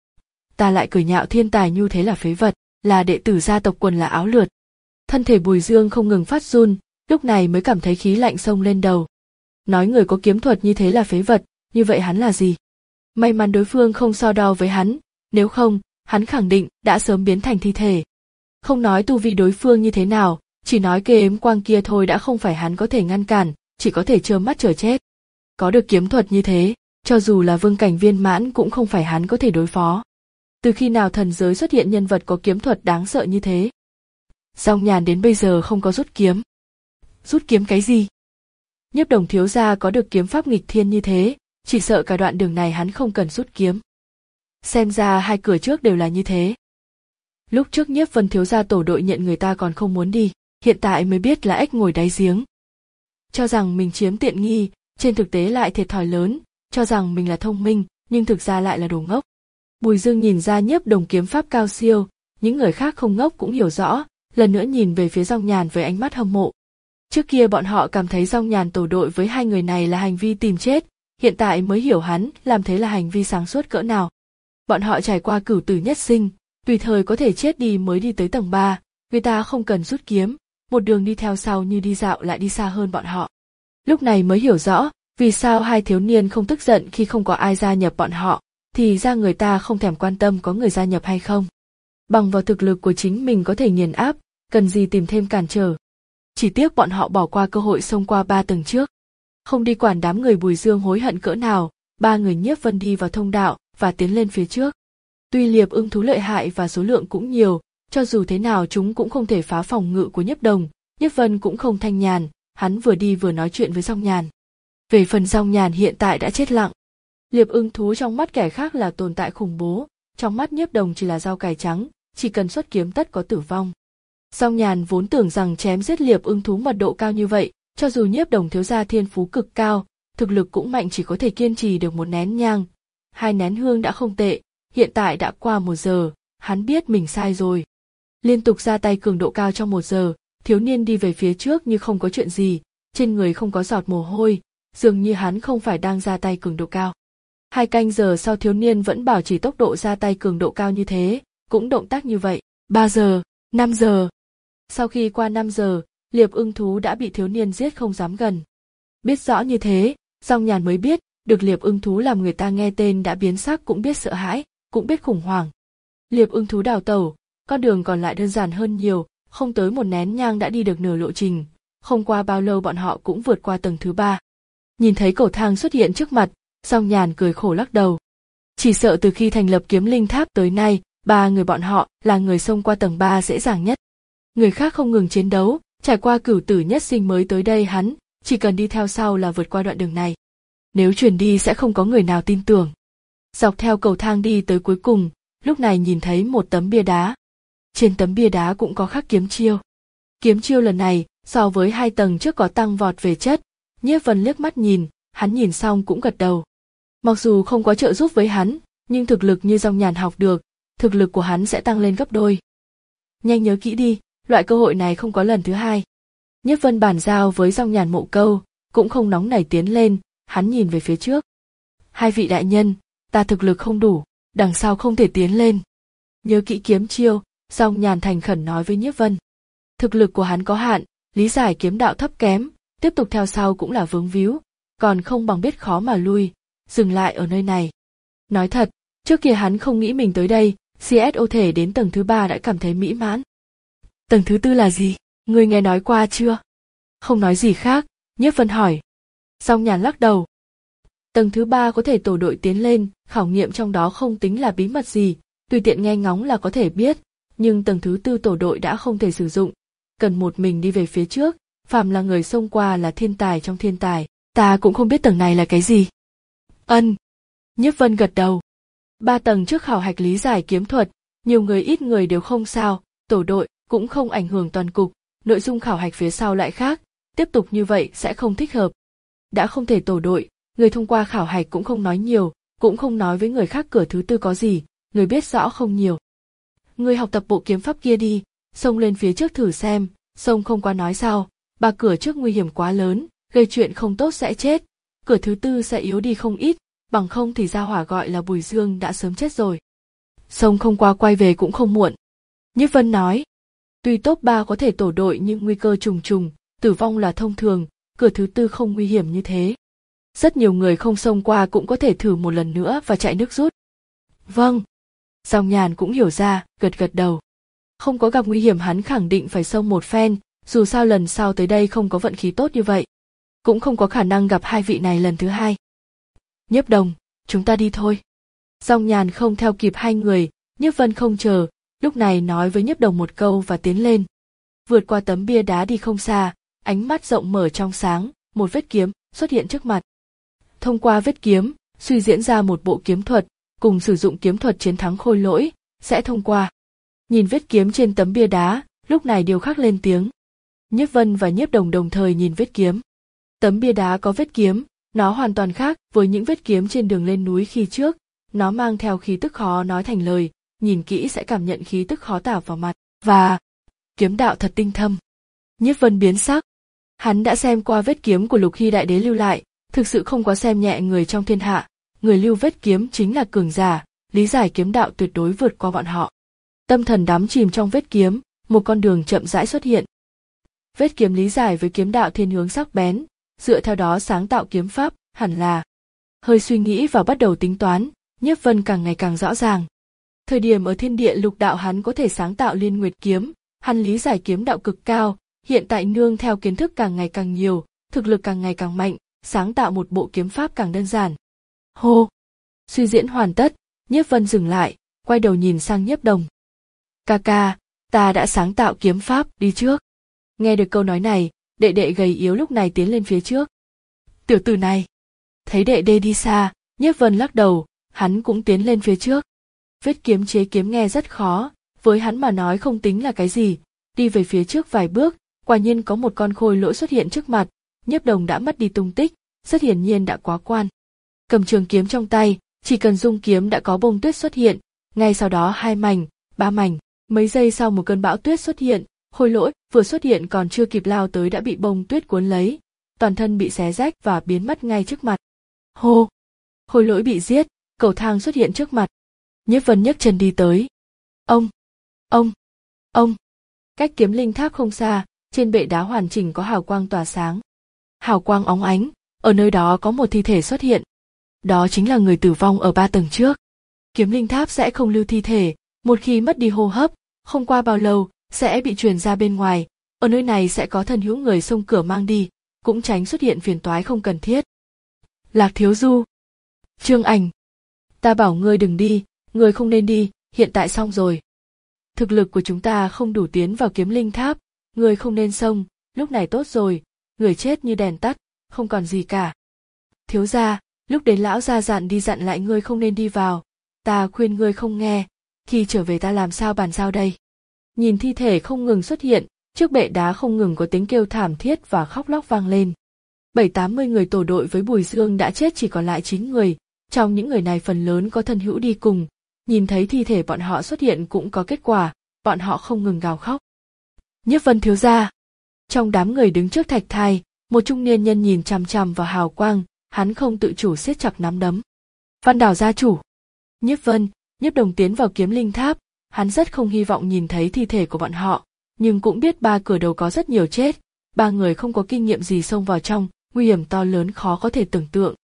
[SPEAKER 1] Ta lại cười nhạo thiên tài như thế là phế vật, là đệ tử gia tộc quần là áo lượt. Thân thể Bùi Dương không ngừng phát run, lúc này mới cảm thấy khí lạnh xông lên đầu. Nói người có kiếm thuật như thế là phế vật, như vậy hắn là gì? May mắn đối phương không so đo với hắn, nếu không, hắn khẳng định đã sớm biến thành thi thể. Không nói tu vi đối phương như thế nào, chỉ nói cây ếm quang kia thôi đã không phải hắn có thể ngăn cản, chỉ có thể trơ mắt chờ chết. Có được kiếm thuật như thế, cho dù là vương cảnh viên mãn cũng không phải hắn có thể đối phó. Từ khi nào thần giới xuất hiện nhân vật có kiếm thuật đáng sợ như thế? Dòng Nhàn đến bây giờ không có rút kiếm. Rút kiếm cái gì? Nhiếp Đồng thiếu gia có được kiếm pháp nghịch thiên như thế, chỉ sợ cả đoạn đường này hắn không cần rút kiếm. Xem ra hai cửa trước đều là như thế. Lúc trước Nhiếp Vân thiếu gia tổ đội nhận người ta còn không muốn đi, hiện tại mới biết là ếch ngồi đáy giếng. Cho rằng mình chiếm tiện nghi, trên thực tế lại thiệt thòi lớn, cho rằng mình là thông minh, nhưng thực ra lại là đồ ngốc. Bùi Dương nhìn ra Nhiếp Đồng kiếm pháp cao siêu, những người khác không ngốc cũng hiểu rõ, lần nữa nhìn về phía Dòng Nhàn với ánh mắt hâm mộ. Trước kia bọn họ cảm thấy Dòng Nhàn tổ đội với hai người này là hành vi tìm chết, hiện tại mới hiểu hắn làm thế là hành vi sáng suốt cỡ nào. Bọn họ trải qua cửu tử nhất sinh, tùy thời có thể chết đi mới đi tới tầng ba, người ta không cần rút kiếm, một đường đi theo sau như đi dạo lại đi xa hơn bọn họ. Lúc này mới hiểu rõ, vì sao hai thiếu niên không tức giận khi không có ai gia nhập bọn họ, thì ra người ta không thèm quan tâm có người gia nhập hay không. Bằng vào thực lực của chính mình có thể nghiền áp, cần gì tìm thêm cản trở. Chỉ tiếc bọn họ bỏ qua cơ hội xông qua ba tầng trước. Không đi quản đám người Bùi Dương hối hận cỡ nào, ba người Nhiếp Vân đi vào thông đạo và tiến lên phía trước. Tuy liệp ưng thú lợi hại và số lượng cũng nhiều, cho dù thế nào chúng cũng không thể phá phòng ngự của Nhiếp Đồng, Nhiếp Vân cũng không thanh nhàn, hắn vừa đi vừa nói chuyện với Dòng Nhàn. Về phần Dòng Nhàn hiện tại đã chết lặng. Liệp ưng thú trong mắt kẻ khác là tồn tại khủng bố, trong mắt Nhiếp Đồng chỉ là rau cải trắng, chỉ cần xuất kiếm tất có tử vong. Dòng Nhàn vốn tưởng rằng chém giết liệp ưng thú mật độ cao như vậy, cho dù Nhiếp Đồng thiếu gia thiên phú cực cao, thực lực cũng mạnh chỉ có thể kiên trì được một nén nhang. Hai nén hương đã không tệ, hiện tại đã qua một giờ, hắn biết mình sai rồi. Liên tục ra tay cường độ cao trong một giờ, thiếu niên đi về phía trước như không có chuyện gì, trên người không có giọt mồ hôi, dường như hắn không phải đang ra tay cường độ cao. Hai canh giờ sau thiếu niên vẫn bảo trì tốc độ ra tay cường độ cao như thế, cũng động tác như vậy. Ba giờ, năm giờ. Sau khi qua năm giờ, liệp ưng thú đã bị thiếu niên giết không dám gần. Biết rõ như thế, Dòng Nhàn mới biết, được liệp ưng thú làm người ta nghe tên đã biến sắc cũng biết sợ hãi, cũng biết khủng hoảng. Liệp ưng thú đào tẩu, con đường còn lại đơn giản hơn nhiều, không tới một nén nhang đã đi được nửa lộ trình, không qua bao lâu bọn họ cũng vượt qua tầng thứ ba. Nhìn thấy cầu thang xuất hiện trước mặt, Dòng Nhàn cười khổ lắc đầu. Chỉ sợ từ khi thành lập kiếm linh tháp tới nay, ba người bọn họ là người xông qua tầng ba dễ dàng nhất. Người khác không ngừng chiến đấu, trải qua cửu tử nhất sinh mới tới đây hắn, chỉ cần đi theo sau là vượt qua đoạn đường này. Nếu truyền đi sẽ không có người nào tin tưởng. Dọc theo cầu thang đi tới cuối cùng, lúc này nhìn thấy một tấm bia đá. Trên tấm bia đá cũng có khắc kiếm chiêu. Kiếm chiêu lần này, so với hai tầng trước có tăng vọt về chất, Nhiếp Vân liếc mắt nhìn, hắn nhìn xong cũng gật đầu. Mặc dù không có trợ giúp với hắn, nhưng thực lực như Dòng Nhàn học được, thực lực của hắn sẽ tăng lên gấp đôi. Nhanh nhớ kỹ đi, loại cơ hội này không có lần thứ hai. Nhiếp Vân bàn giao với Dòng Nhàn một câu, cũng không nóng nảy tiến lên, hắn nhìn về phía trước. Hai vị đại nhân, ta thực lực không đủ, đằng sau không thể tiến lên. Nhớ kỹ kiếm chiêu, Dòng Nhàn thành khẩn nói với Nhiếp Vân. Thực lực của hắn có hạn, lý giải kiếm đạo thấp kém, tiếp tục theo sau cũng là vướng víu, còn không bằng biết khó mà lui, dừng lại ở nơi này. Nói thật, trước kia hắn không nghĩ mình tới đây, xê ét ô thể đến tầng thứ ba đã cảm thấy mỹ mãn. Tầng thứ tư là gì? Ngươi nghe nói qua chưa? Không nói gì khác, Nhiếp Vân hỏi. Dòng Nhàn lắc đầu. Tầng thứ ba có thể tổ đội tiến lên, khảo nghiệm trong đó không tính là bí mật gì, tùy tiện nghe ngóng là có thể biết, nhưng tầng thứ tư tổ đội đã không thể sử dụng, cần một mình đi về phía trước, phàm là người xông qua là thiên tài trong thiên tài, ta cũng không biết tầng này là cái gì. Ân. Nhiếp Vân gật đầu. Ba tầng trước khảo hạch lý giải kiếm thuật, nhiều người ít người đều không sao, tổ đội cũng không ảnh hưởng toàn cục, nội dung khảo hạch phía sau lại khác, tiếp tục như vậy sẽ không thích hợp. Đã không thể tổ đội, người thông qua khảo hạch cũng không nói nhiều, cũng không nói với người khác cửa thứ tư có gì, người biết rõ không nhiều. Người học tập bộ kiếm pháp kia đi, xông lên phía trước thử xem, xông không qua nói sao, ba cửa trước nguy hiểm quá lớn, gây chuyện không tốt sẽ chết, cửa thứ tư sẽ yếu đi không ít, bằng không thì gia hỏa gọi là Bùi Dương đã sớm chết rồi. Xông không qua quay về cũng không muộn. Nhiếp Vân nói, tuy top ba có thể tổ đội nhưng nguy cơ trùng trùng, tử vong là thông thường, cửa thứ tư không nguy hiểm như thế. Rất nhiều người không xông qua cũng có thể thử một lần nữa và chạy nước rút. Vâng. Dòng Nhàn cũng hiểu ra, gật gật đầu. Không có gặp nguy hiểm hắn khẳng định phải xông một phen, dù sao lần sau tới đây không có vận khí tốt như vậy. Cũng không có khả năng gặp hai vị này lần thứ hai. Nhiếp Đồng, chúng ta đi thôi. Dòng Nhàn không theo kịp hai người, Nhiếp Vân không chờ, lúc này nói với Nhiếp Đồng một câu và tiến lên. Vượt qua tấm bia đá đi không xa, ánh mắt rộng mở trong sáng, một vết kiếm xuất hiện trước mặt. Thông qua vết kiếm, suy diễn ra một bộ kiếm thuật, cùng sử dụng kiếm thuật chiến thắng khôi lỗi, sẽ thông qua. Nhìn vết kiếm trên tấm bia đá, lúc này điều khắc lên tiếng. Nhiếp Vân và Nhiếp Đồng đồng thời nhìn vết kiếm. Tấm bia đá có vết kiếm, nó hoàn toàn khác với những vết kiếm trên đường lên núi khi trước, nó mang theo khí tức khó nói thành lời, nhìn kỹ sẽ cảm nhận khí tức khó tả vào mặt, và kiếm đạo thật tinh thâm. Nhiếp Vân biến sắc. Hắn đã xem qua vết kiếm của Lục Hy Đại Đế lưu lại, thực sự không có xem nhẹ người trong thiên hạ, người lưu vết kiếm chính là cường giả, lý giải kiếm đạo tuyệt đối vượt qua bọn họ. Tâm thần đắm chìm trong vết kiếm, một con đường chậm rãi xuất hiện. Vết kiếm lý giải với kiếm đạo thiên hướng sắc bén, dựa theo đó sáng tạo kiếm pháp, hẳn là. Hơi suy nghĩ và bắt đầu tính toán, Nhiếp Vân càng ngày càng rõ ràng. Thời điểm ở thiên địa lục đạo hắn có thể sáng tạo liên nguyệt kiếm, hắn lý giải kiếm đạo cực cao, hiện tại nương theo kiến thức càng ngày càng nhiều, thực lực càng ngày càng mạnh, sáng tạo một bộ kiếm pháp càng đơn giản. Hô! Suy diễn hoàn tất, Nhiếp Vân dừng lại, quay đầu nhìn sang Nhiếp Đồng. Ca ca, ta đã sáng tạo kiếm pháp, đi trước. Nghe được câu nói này, đệ đệ gầy yếu lúc này tiến lên phía trước. Tiểu tử này! Thấy đệ đệ đi xa, Nhiếp Vân lắc đầu, hắn cũng tiến lên phía trước. Vết kiếm chế kiếm nghe rất khó, với hắn mà nói không tính là cái gì, đi về phía trước vài bước, quả nhiên có một con khôi lỗi xuất hiện trước mặt, Nhiếp Đồng đã mất đi tung tích, rất hiển nhiên đã quá quan. Cầm trường kiếm trong tay, chỉ cần rung kiếm đã có bông tuyết xuất hiện, ngay sau đó hai mảnh, ba mảnh, mấy giây sau một cơn bão tuyết xuất hiện, khôi lỗi vừa xuất hiện còn chưa kịp lao tới đã bị bông tuyết cuốn lấy, toàn thân bị xé rách và biến mất ngay trước mặt. Hô! Khôi lỗi bị giết, cầu thang xuất hiện trước mặt. Nhiếp Vân nhấc chân đi tới. Ông! Ông! Ông! Cách kiếm linh tháp không xa, trên bệ đá hoàn chỉnh có hào quang tỏa sáng. Hào quang óng ánh, ở nơi đó có một thi thể xuất hiện. Đó chính là người tử vong ở ba tầng trước. Kiếm linh tháp sẽ không lưu thi thể, một khi mất đi hô hấp, không qua bao lâu, sẽ bị truyền ra bên ngoài, ở nơi này sẽ có thần hữu người xông cửa mang đi, cũng tránh xuất hiện phiền toái không cần thiết. Lạc Thiếu Du! Trương Ảnh! Ta bảo ngươi đừng đi, ngươi không nên đi, hiện tại xong rồi. Thực lực của chúng ta không đủ tiến vào kiếm linh tháp, ngươi không nên xông, lúc này tốt rồi, người chết như đèn tắt, không còn gì cả. Thiếu gia, lúc đến lão gia dặn đi dặn lại ngươi không nên đi vào, ta khuyên ngươi không nghe, khi trở về ta làm sao bàn giao đây. Nhìn thi thể không ngừng xuất hiện, trước bệ đá không ngừng có tiếng kêu thảm thiết và khóc lóc vang lên. Bảy tám mươi người tổ đội với Bùi Dương đã chết chỉ còn lại chín người, trong những người này phần lớn có thân hữu đi cùng, nhìn thấy thi thể bọn họ xuất hiện cũng có kết quả, bọn họ không ngừng gào khóc. Nhiếp Vân thiếu gia! Trong đám người đứng trước thạch thai, một trung niên nhân nhìn chằm chằm vào hào quang, hắn không tự chủ siết chặt nắm đấm. Văn Đào gia chủ! Nhiếp Vân, Nhiếp Đồng tiến vào kiếm linh tháp, hắn rất không hy vọng nhìn thấy thi thể của bọn họ, nhưng cũng biết ba cửa đầu có rất nhiều chết, ba người không có kinh nghiệm gì xông vào trong, nguy hiểm to lớn khó có thể tưởng tượng.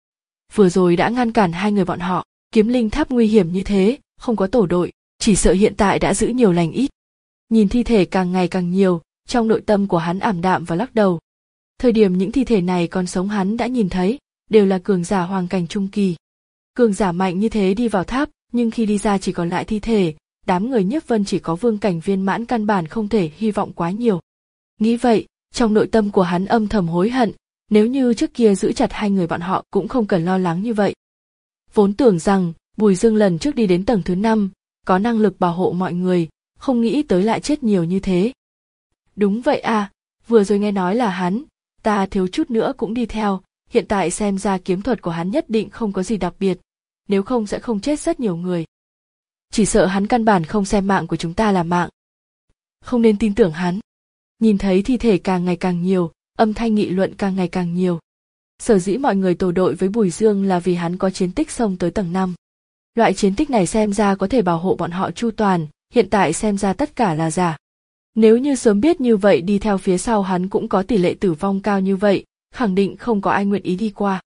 [SPEAKER 1] Vừa rồi đã ngăn cản hai người bọn họ, kiếm linh tháp nguy hiểm như thế, không có tổ đội, chỉ sợ hiện tại đã giữ nhiều lành ít. Nhìn thi thể càng ngày càng nhiều, trong nội tâm của hắn ảm đạm và lắc đầu. Thời điểm những thi thể này còn sống hắn đã nhìn thấy, đều là cường giả hoàng cảnh trung kỳ. Cường giả mạnh như thế đi vào tháp, nhưng khi đi ra chỉ còn lại thi thể, đám người Nhiếp Vân chỉ có vương cảnh viên mãn căn bản không thể hy vọng quá nhiều. Nghĩ vậy, trong nội tâm của hắn âm thầm hối hận, nếu như trước kia giữ chặt hai người bọn họ cũng không cần lo lắng như vậy. Vốn tưởng rằng, Bùi Dương lần trước đi đến tầng thứ năm, có năng lực bảo hộ mọi người, không nghĩ tới lại chết nhiều như thế. Đúng vậy à, vừa rồi nghe nói là hắn, ta thiếu chút nữa cũng đi theo, hiện tại xem ra kiếm thuật của hắn nhất định không có gì đặc biệt, nếu không sẽ không chết rất nhiều người. Chỉ sợ hắn căn bản không xem mạng của chúng ta là mạng. không nên tin tưởng hắn. Nhìn thấy thi thể càng ngày càng nhiều, âm thanh nghị luận càng ngày càng nhiều. Sở dĩ mọi người tổ đội với Bùi Dương là vì hắn có chiến tích xông tới tầng năm. Loại chiến tích này xem ra có thể bảo hộ bọn họ chu toàn, hiện tại xem ra tất cả là giả. Nếu như sớm biết như vậy đi theo phía sau hắn cũng có tỷ lệ tử vong cao như vậy, khẳng định không có ai nguyện ý đi qua.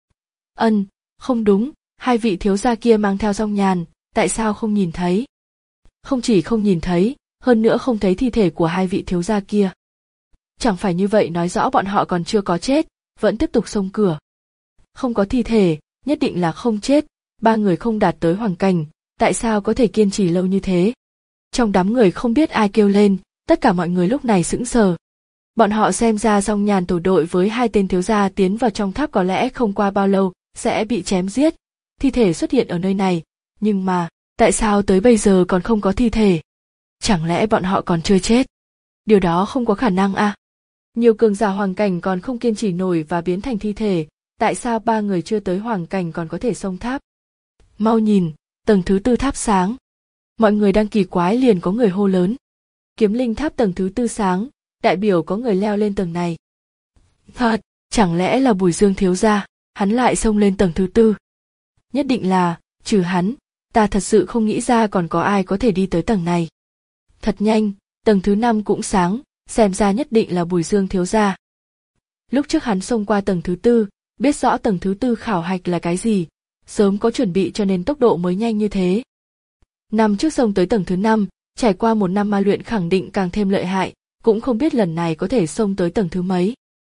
[SPEAKER 1] Ân, không đúng, hai vị thiếu gia kia mang theo Song Nhàn, tại sao không nhìn thấy? Không chỉ không nhìn thấy, hơn nữa không thấy thi thể của hai vị thiếu gia kia. Chẳng phải như vậy nói rõ bọn họ còn chưa có chết, vẫn tiếp tục xông cửa. Không có thi thể, nhất định là không chết, ba người không đạt tới hoàng cảnh, tại sao có thể kiên trì lâu như thế? Trong đám người không biết ai kêu lên, tất cả mọi người lúc này sững sờ. Bọn họ xem ra Song Nhàn tổ đội với hai tên thiếu gia tiến vào trong tháp có lẽ không qua bao lâu sẽ bị chém giết. Thi thể xuất hiện ở nơi này, nhưng mà, tại sao tới bây giờ còn không có thi thể? Chẳng lẽ bọn họ còn chưa chết? Điều đó không có khả năng à? Nhiều cường giả hoàng cảnh còn không kiên trì nổi và biến thành thi thể, tại sao ba người chưa tới hoàng cảnh còn có thể xông tháp? Mau nhìn, tầng thứ tư tháp sáng. Mọi người đang kỳ quái liền có người hô lớn. Kiếm linh tháp tầng thứ tư sáng, đại biểu có người leo lên tầng này. Thật, chẳng lẽ là Bùi Dương thiếu gia, hắn lại xông lên tầng thứ tư? Nhất định là, trừ hắn, ta thật sự không nghĩ ra còn có ai có thể đi tới tầng này. Thật nhanh, tầng thứ năm cũng sáng, xem ra nhất định là Bùi Dương thiếu gia. Lúc trước hắn xông qua tầng thứ tư, biết rõ tầng thứ tư khảo hạch là cái gì, sớm có chuẩn bị cho nên tốc độ mới nhanh như thế. Năm trước xông tới tầng thứ năm, trải qua một năm ma luyện khẳng định càng thêm lợi hại, cũng không biết lần này có thể xông tới tầng thứ mấy.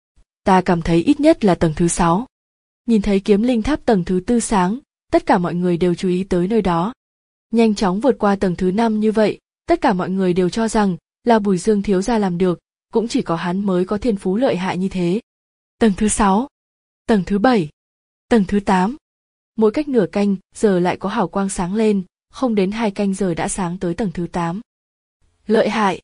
[SPEAKER 1] Ta cảm thấy ít nhất là tầng thứ sáu. Nhìn thấy kiếm linh tháp tầng thứ tư sáng, tất cả mọi người đều chú ý tới nơi đó. Nhanh chóng vượt qua tầng thứ năm như vậy, tất cả mọi người đều cho rằng là Bùi Dương thiếu gia làm được, cũng chỉ có hắn mới có thiên phú lợi hại như thế. Tầng thứ sáu, tầng thứ bảy, tầng thứ tám. Mỗi cách nửa canh giờ lại có hào quang sáng lên, không đến hai canh giờ đã sáng tới tầng thứ tám. Lợi hại!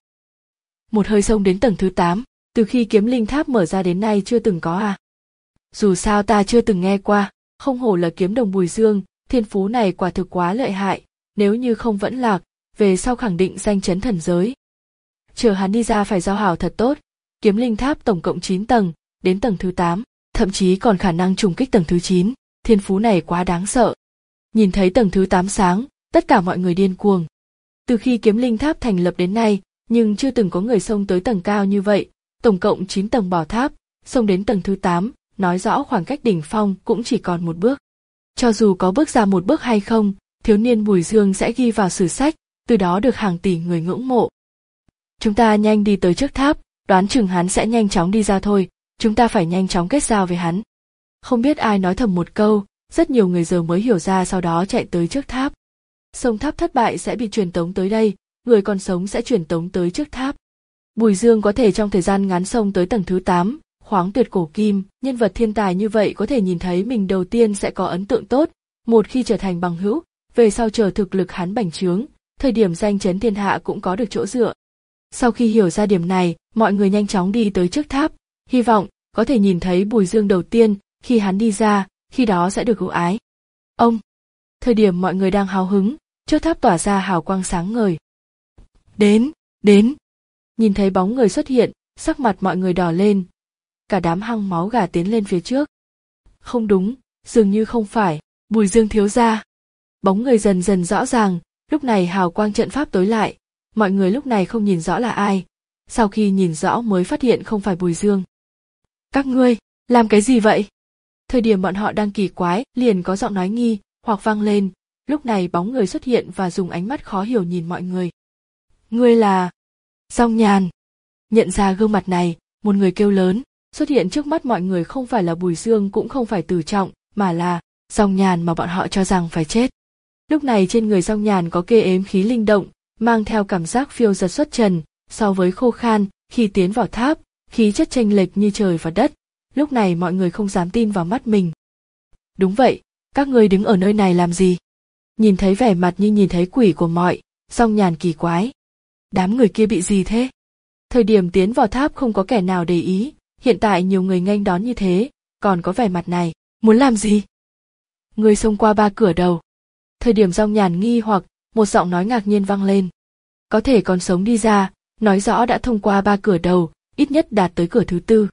[SPEAKER 1] Một hơi xông đến tầng thứ tám, từ khi kiếm linh tháp mở ra đến nay chưa từng có à. Dù sao ta chưa từng nghe qua, không hổ là kiếm đồng Bùi Dương, thiên phú này quả thực quá lợi hại, nếu như không vẫn lạc, về sau khẳng định danh chấn thần giới. Chờ hắn đi ra phải giao hảo thật tốt, kiếm linh tháp tổng cộng chín tầng, đến tầng thứ tám, thậm chí còn khả năng trùng kích tầng thứ chín, thiên phú này quá đáng sợ. Nhìn thấy tầng thứ tám sáng, tất cả mọi người điên cuồng. Từ khi kiếm linh tháp thành lập đến nay, nhưng chưa từng có người xông tới tầng cao như vậy, tổng cộng chín tầng bảo tháp, xông đến tầng thứ tám, nói rõ khoảng cách đỉnh phong cũng chỉ còn một bước. Cho dù có bước ra một bước hay không, thiếu niên Bùi Dương sẽ ghi vào sử sách, từ đó được hàng tỷ người ngưỡng mộ. Chúng ta nhanh đi tới trước tháp, đoán chừng hắn sẽ nhanh chóng đi ra thôi, chúng ta phải nhanh chóng kết giao với hắn. Không biết ai nói thầm một câu, rất nhiều người giờ mới hiểu ra sau đó chạy tới trước tháp. Xông tháp thất bại sẽ bị truyền tống tới đây, người còn sống sẽ truyền tống tới trước tháp. Bùi Dương có thể trong thời gian ngắn xông tới tầng thứ tám, khoáng tuyệt cổ kim, nhân vật thiên tài như vậy có thể nhìn thấy mình đầu tiên sẽ có ấn tượng tốt, một khi trở thành bằng hữu, về sau chờ thực lực hắn bành trướng, thời điểm danh chấn thiên hạ cũng có được chỗ dựa. Sau khi hiểu ra điểm này, mọi người nhanh chóng đi tới trước tháp, hy vọng có thể nhìn thấy Bùi Dương đầu tiên, khi hắn đi ra, khi đó sẽ được ưu ái. Ông! Thời điểm mọi người đang hào hứng, trước tháp tỏa ra hào quang sáng ngời. Đến! Đến! Nhìn thấy bóng người xuất hiện, sắc mặt mọi người đỏ lên. Cả đám hăng máu gà tiến lên phía trước. Không đúng, dường như không phải, Bùi Dương thiếu gia. Bóng người dần dần rõ ràng, lúc này hào quang trận pháp tối lại, mọi người lúc này không nhìn rõ là ai, sau khi nhìn rõ mới phát hiện không phải Bùi Dương. Các ngươi, làm cái gì vậy? Thời điểm bọn họ đang kỳ quái, liền có giọng nói nghi, hoặc vang lên, lúc này bóng người xuất hiện và dùng ánh mắt khó hiểu nhìn mọi người. Ngươi là... Song Nhàn. Nhận ra gương mặt này, một người kêu lớn, xuất hiện trước mắt mọi người không phải là Bùi Dương cũng không phải Từ Trọng, mà là Song Nhàn mà bọn họ cho rằng phải chết. Lúc này trên người Song Nhàn có kê ếm khí linh động, mang theo cảm giác phiêu dật xuất trần, so với khô khan, khi tiến vào tháp, khí chất chênh lệch như trời và đất, lúc này mọi người không dám tin vào mắt mình. Đúng vậy, các ngươi đứng ở nơi này làm gì? Nhìn thấy vẻ mặt như nhìn thấy quỷ của mọi, Song Nhàn kỳ quái. Đám người kia bị gì thế? Thời điểm tiến vào tháp không có kẻ nào để ý, hiện tại nhiều người nghênh đón như thế, còn có vẻ mặt này, muốn làm gì? Người xông qua ba cửa đầu. Thời điểm Song Nhàn nghi hoặc, một giọng nói ngạc nhiên vang lên. Có thể còn sống đi ra, nói rõ đã thông qua ba cửa đầu, ít nhất đạt tới cửa thứ tư.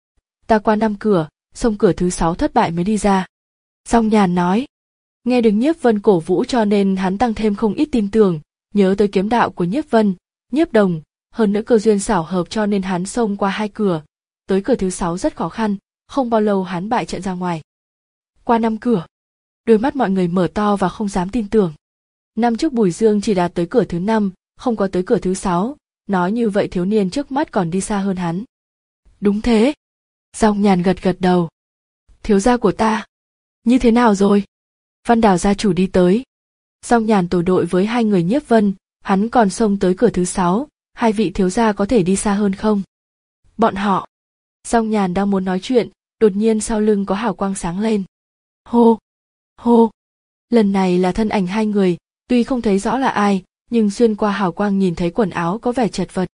[SPEAKER 1] Ta qua năm cửa, xong cửa thứ sáu thất bại mới đi ra. Song Nhàn nói. Nghe được Nhiếp Vân cổ vũ cho nên hắn tăng thêm không ít tin tưởng, nhớ tới kiếm đạo của Nhiếp Vân, Nhiếp Đồng, hơn nữa cơ duyên xảo hợp cho nên hắn xông qua hai cửa, tới cửa thứ sáu rất khó khăn, không bao lâu hắn bại trận ra ngoài. Qua năm cửa, đôi mắt mọi người mở to và không dám tin tưởng. Năm trước Bùi Dương chỉ đạt tới cửa thứ năm, không có tới cửa thứ sáu, nói như vậy thiếu niên trước mắt còn đi xa hơn hắn. Đúng thế. Song Nhàn gật gật đầu. Thiếu gia của ta, như thế nào rồi? Văn Đào gia chủ đi tới. Song Nhàn tổ đội với hai người Nhiếp Vân, hắn còn xông tới cửa thứ sáu, hai vị thiếu gia có thể đi xa hơn không? Bọn họ. Song Nhàn đang muốn nói chuyện, đột nhiên sau lưng có hào quang sáng lên. Hô! Hô! Lần này là thân ảnh hai người, tuy không thấy rõ là ai, nhưng xuyên qua hào quang nhìn thấy quần áo có vẻ chật vật.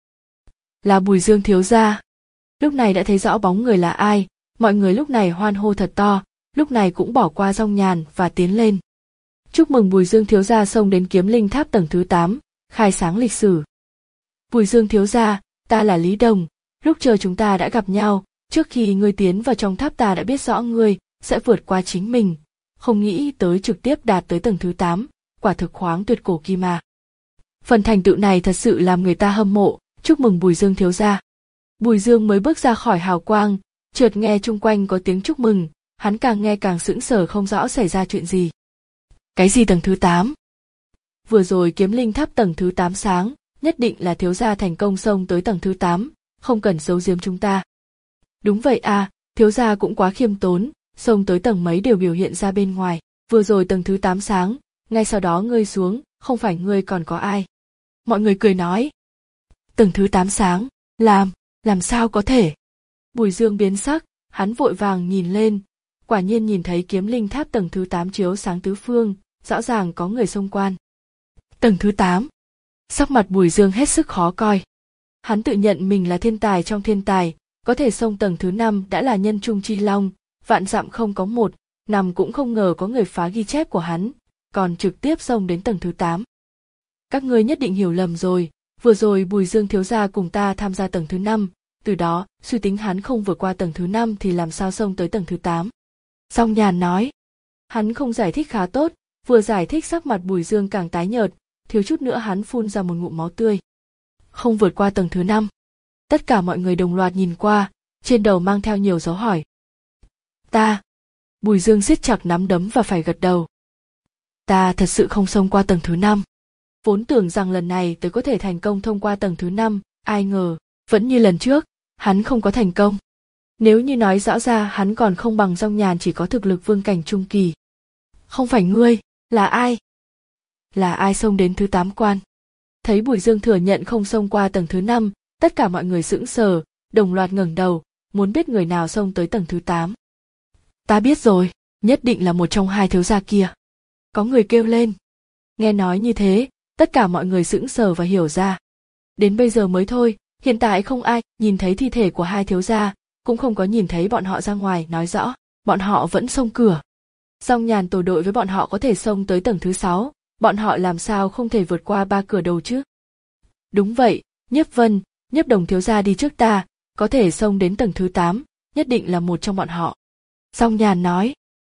[SPEAKER 1] Là Bùi Dương thiếu gia. Lúc này đã thấy rõ bóng người là ai, mọi người lúc này hoan hô thật to, lúc này cũng bỏ qua Song Nhàn và tiến lên. Chúc mừng Bùi Dương thiếu gia xông đến kiếm linh tháp tầng thứ tám, khai sáng lịch sử. Bùi Dương thiếu gia, ta là Lý Đồng, lúc chờ chúng ta đã gặp nhau, trước khi ngươi tiến vào trong tháp ta đã biết rõ ngươi sẽ vượt qua chính mình, không nghĩ tới trực tiếp đạt tới tầng thứ tám, quả thực khoáng tuyệt cổ kim mà. Phần thành tựu này thật sự làm người ta hâm mộ, chúc mừng Bùi Dương thiếu gia. Bùi Dương mới bước ra khỏi hào quang, chợt nghe chung quanh có tiếng chúc mừng, hắn càng nghe càng sững sờ không rõ xảy ra chuyện gì. Cái gì tầng thứ tám? Vừa rồi kiếm linh tháp tầng thứ tám sáng, nhất định là thiếu gia thành công xông tới tầng thứ tám, không cần giấu giếm chúng ta. Đúng vậy à, thiếu gia cũng quá khiêm tốn, xông tới tầng mấy đều biểu hiện ra bên ngoài, vừa rồi tầng thứ tám sáng, ngay sau đó ngươi xuống, không phải ngươi còn có ai. Mọi người cười nói. Tầng thứ tám sáng, làm, làm sao có thể? Bùi Dương biến sắc, hắn vội vàng nhìn lên, quả nhiên nhìn thấy kiếm linh tháp tầng thứ tám chiếu sáng tứ phương, rõ ràng có người xông quan. Tầng thứ tám. Sắc mặt Bùi Dương hết sức khó coi. Hắn tự nhận mình là thiên tài trong thiên tài, có thể xông tầng thứ năm đã là nhân trung chi long, vạn dặm không có một, nằm cũng không ngờ có người phá ghi chép của hắn, còn trực tiếp xông đến tầng thứ tám. Các ngươi nhất định hiểu lầm rồi, vừa rồi Bùi Dương thiếu gia cùng ta tham gia tầng thứ năm, từ đó suy tính hắn không vượt qua tầng thứ năm thì làm sao xông tới tầng thứ tám. Song Nhàn nói. Hắn không giải thích khá tốt, vừa giải thích sắc mặt Bùi Dương càng tái nhợt, thiếu chút nữa hắn phun ra một ngụm máu tươi. Không vượt qua tầng thứ năm. Tất cả mọi người đồng loạt nhìn qua, trên đầu mang theo nhiều dấu hỏi. Ta. Bùi Dương siết chặt nắm đấm và phải gật đầu. Ta thật sự không xông qua tầng thứ năm. Vốn tưởng rằng lần này tới có thể thành công thông qua tầng thứ năm, ai ngờ, vẫn như lần trước, hắn không có thành công. Nếu như nói rõ ra hắn còn không bằng Song Nhàn chỉ có thực lực vương cảnh trung kỳ. Không phải ngươi, là ai? Là ai xông đến thứ tám quan? Thấy Bùi Dương thừa nhận không xông qua tầng thứ năm, tất cả mọi người sững sờ, đồng loạt ngẩng đầu, muốn biết người nào xông tới tầng thứ tám. Ta biết rồi, nhất định là một trong hai thiếu gia kia. Có người kêu lên. Nghe nói như thế, tất cả mọi người sững sờ và hiểu ra. Đến bây giờ mới thôi, hiện tại không ai nhìn thấy thi thể của hai thiếu gia, cũng không có nhìn thấy bọn họ ra ngoài, nói rõ, bọn họ vẫn xông cửa. Song Nhàn tổ đội với bọn họ có thể xông tới tầng thứ sáu, bọn họ làm sao không thể vượt qua ba cửa đầu chứ? Đúng vậy, Nhiếp Vân, Nhiếp Đồng thiếu gia đi trước ta, có thể xông đến tầng thứ tám, nhất định là một trong bọn họ. Song Nhàn nói.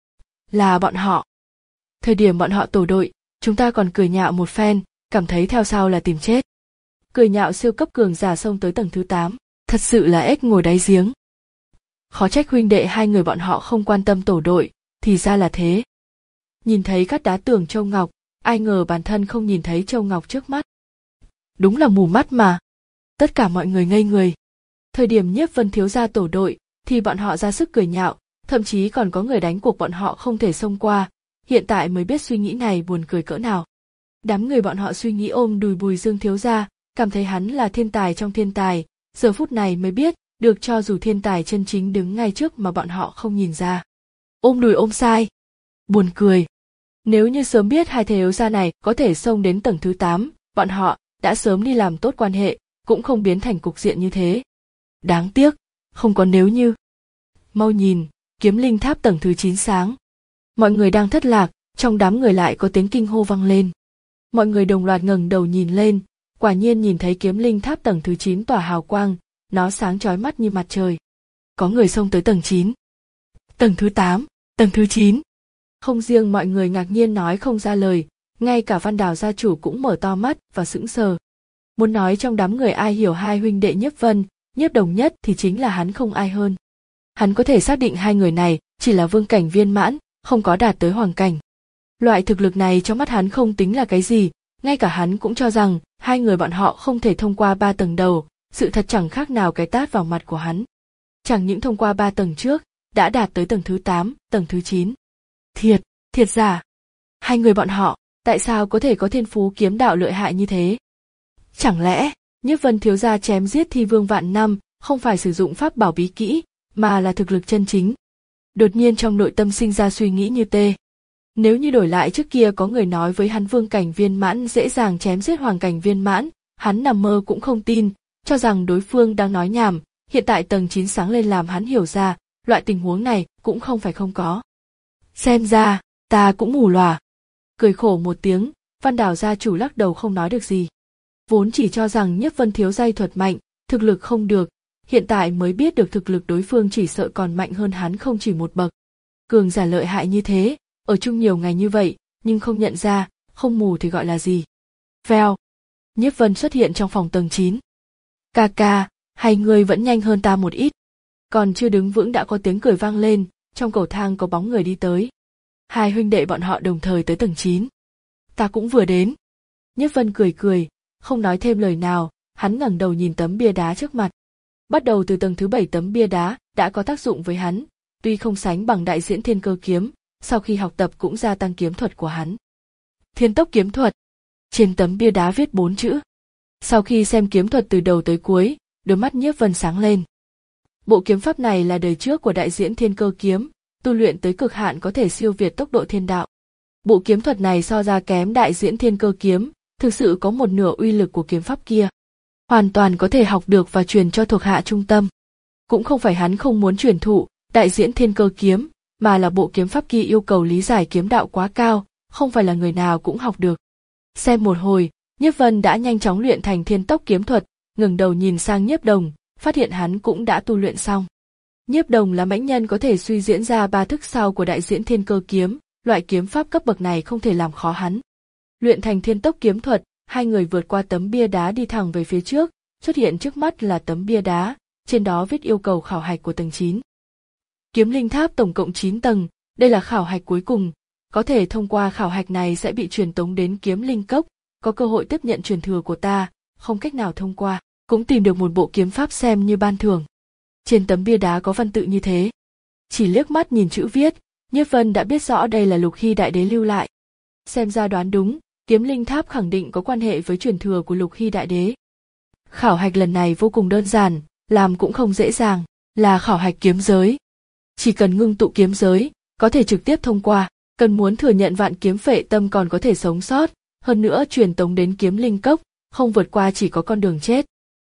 [SPEAKER 1] Là bọn họ. Thời điểm bọn họ tổ đội, chúng ta còn cười nhạo một phen, cảm thấy theo sau là tìm chết. Cười nhạo siêu cấp cường giả xông tới tầng thứ tám, thật sự là ếch ngồi đáy giếng. Khó trách huynh đệ hai người bọn họ không quan tâm tổ đội, thì ra là thế. Nhìn thấy các đá tường châu ngọc, ai ngờ bản thân không nhìn thấy châu ngọc trước mắt. Đúng là mù mắt mà. Tất cả mọi người ngây người. Thời điểm Nhiếp Vân thiếu gia tổ đội, thì bọn họ ra sức cười nhạo, thậm chí còn có người đánh cuộc bọn họ không thể xông qua, hiện tại mới biết suy nghĩ này buồn cười cỡ nào. Đám người bọn họ suy nghĩ ôm đùi Bùi Dương thiếu gia, cảm thấy hắn là thiên tài trong thiên tài, giờ phút này mới biết, được cho dù thiên tài chân chính đứng ngay trước mà bọn họ không nhìn ra. Ôm đùi ôm sai. Buồn cười. Nếu như sớm biết hai thiếu gia này có thể xông đến tầng thứ tám, bọn họ đã sớm đi làm tốt quan hệ, cũng không biến thành cục diện như thế. Đáng tiếc, không có nếu như. Mau nhìn, kiếm linh tháp tầng thứ chín sáng. Mọi người đang thất lạc, trong đám người lại có tiếng kinh hô vang lên. Mọi người đồng loạt ngẩng đầu nhìn lên, quả nhiên nhìn thấy kiếm linh tháp tầng thứ chín tỏa hào quang, nó sáng chói mắt như mặt trời. Có người xông tới tầng chín. Tầng thứ tám, tầng thứ chín. Không riêng mọi người ngạc nhiên nói không ra lời, ngay cả Văn Đào gia chủ cũng mở to mắt và sững sờ. Muốn nói trong đám người ai hiểu hai huynh đệ Nhiếp Vân, Nhiếp Đồng nhất thì chính là hắn không ai hơn. Hắn có thể xác định hai người này chỉ là vương cảnh viên mãn, không có đạt tới hoàng cảnh. Loại thực lực này trong mắt hắn không tính là cái gì, ngay cả hắn cũng cho rằng hai người bọn họ không thể thông qua ba tầng đầu, sự thật chẳng khác nào cái tát vào mặt của hắn. Chẳng những thông qua ba tầng trước, đã đạt tới tầng thứ tám, tầng thứ chín. Thiệt, thiệt giả. Hai người bọn họ, tại sao có thể có thiên phú kiếm đạo lợi hại như thế? Chẳng lẽ, Nhiếp Vân thiếu gia chém giết thi vương vạn năm, không phải sử dụng pháp bảo bí kỹ, mà là thực lực chân chính? Đột nhiên trong nội tâm sinh ra suy nghĩ như tê. Nếu như đổi lại trước kia có người nói với hắn vương cảnh viên mãn dễ dàng chém giết hoàng cảnh viên mãn, hắn nằm mơ cũng không tin, cho rằng đối phương đang nói nhảm, hiện tại tầng chín sáng lên làm hắn hiểu ra, loại tình huống này cũng không phải không có. Xem ra, ta cũng mù lòa. Cười khổ một tiếng, Văn Đào gia chủ lắc đầu không nói được gì. Vốn chỉ cho rằng Nhiếp Vân thiếu giai thuật mạnh, thực lực không được, hiện tại mới biết được thực lực đối phương chỉ sợ còn mạnh hơn hắn không chỉ một bậc. Cường giả lợi hại như thế, ở chung nhiều ngày như vậy, nhưng không nhận ra, không mù thì gọi là gì. Vèo. Nhiếp Vân xuất hiện trong phòng tầng chín. Ca ca, hay ngươi vẫn nhanh hơn ta một ít. Còn chưa đứng vững đã có tiếng cười vang lên, trong cầu thang có bóng người đi tới. Hai huynh đệ bọn họ đồng thời tới tầng chín. Ta cũng vừa đến. Nhiếp Vân cười cười, không nói thêm lời nào, hắn ngẩng đầu nhìn tấm bia đá trước mặt. Bắt đầu từ tầng thứ bảy tấm bia đá đã có tác dụng với hắn, tuy không sánh bằng đại diễn thiên cơ kiếm, sau khi học tập cũng gia tăng kiếm thuật của hắn. Thiên tốc kiếm thuật. Trên tấm bia đá viết bốn chữ. Sau khi xem kiếm thuật từ đầu tới cuối, đôi mắt Nhiếp Vân sáng lên. Bộ kiếm pháp này là đời trước của đại diễn thiên cơ kiếm, tu luyện tới cực hạn có thể siêu việt tốc độ thiên đạo. Bộ kiếm thuật này so ra kém đại diễn thiên cơ kiếm, thực sự có một nửa uy lực của kiếm pháp kia. Hoàn toàn có thể học được và truyền cho thuộc hạ trung tâm. Cũng không phải hắn không muốn truyền thụ đại diễn thiên cơ kiếm, mà là bộ kiếm pháp kia yêu cầu lý giải kiếm đạo quá cao, không phải là người nào cũng học được. Xem một hồi, Nhiếp Vân đã nhanh chóng luyện thành thiên tốc kiếm thuật, ngẩng đầu nhìn sang Nhiếp Đồng, phát hiện hắn cũng đã tu luyện xong. Nhiếp Đồng là mãnh nhân có thể suy diễn ra ba thức sau của đại diễn thiên cơ kiếm, loại kiếm pháp cấp bậc này không thể làm khó hắn. Luyện thành thiên tốc kiếm thuật, hai người vượt qua tấm bia đá đi thẳng về phía trước, xuất hiện trước mắt là tấm bia đá, trên đó viết yêu cầu khảo hạch của tầng chín. Kiếm linh tháp tổng cộng chín tầng, đây là khảo hạch cuối cùng, có thể thông qua khảo hạch này sẽ bị truyền tống đến kiếm linh cốc, có cơ hội tiếp nhận truyền thừa của ta, không cách nào thông qua, cũng tìm được một bộ kiếm pháp xem như ban thưởng. Trên tấm bia đá có văn tự như thế. Chỉ liếc mắt nhìn chữ viết, Nhiếp Vân đã biết rõ đây là Lục Hy đại đế lưu lại. Xem ra đoán đúng, kiếm linh tháp khẳng định có quan hệ với truyền thừa của Lục Hy đại đế. Khảo hạch lần này vô cùng đơn giản, làm cũng không dễ dàng, là khảo hạch kiếm giới. Chỉ cần ngưng tụ kiếm giới, có thể trực tiếp thông qua, cần muốn thừa nhận vạn kiếm phệ tâm còn có thể sống sót, hơn nữa truyền tống đến kiếm linh cốc, không vượt qua chỉ có con đường chết.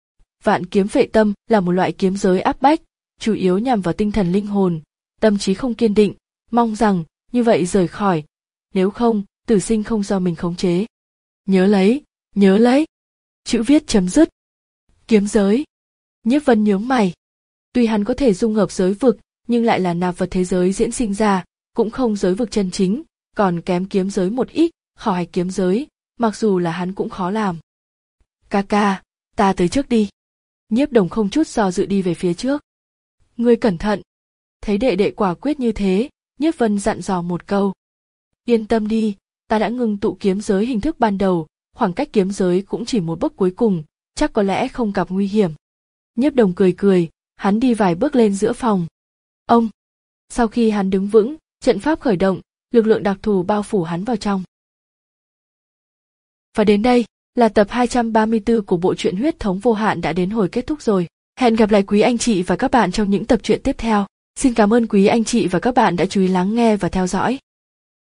[SPEAKER 1] Vạn kiếm phệ tâm là một loại kiếm giới áp bách, chủ yếu nhằm vào tinh thần linh hồn, tâm trí không kiên định, mong rằng như vậy rời khỏi, nếu không, tử sinh không do mình khống chế. Nhớ lấy, nhớ lấy. Chữ viết chấm dứt. Kiếm giới. Nhiếp Vân nhướng mày. Tuy hắn có thể dung hợp giới vực, nhưng lại là nạp vật thế giới diễn sinh ra, cũng không giới vực chân chính, còn kém kiếm giới một ít, khảo hạch kiếm giới, mặc dù là hắn cũng khó làm. Ca ca, ta tới trước đi. Nhiếp Đồng không chút do dự đi về phía trước. Ngươi cẩn thận. Thấy đệ đệ quả quyết như thế, Nhiếp Vân dặn dò một câu. Yên tâm đi, ta đã ngưng tụ kiếm giới hình thức ban đầu, khoảng cách kiếm giới cũng chỉ một bước cuối cùng, chắc có lẽ không gặp nguy hiểm. Nhiếp Đồng cười cười, hắn đi vài bước lên giữa phòng. Ông! Sau khi hắn đứng vững, trận pháp khởi động, lực lượng đặc thù bao phủ hắn vào trong. Và đến đây, là tập hai trăm ba mươi tư của bộ truyện Huyết thống vô hạn đã đến hồi kết thúc rồi. Hẹn gặp lại quý anh chị và các bạn trong những tập truyện tiếp theo. Xin cảm ơn quý anh chị và các bạn đã chú ý lắng nghe và theo dõi.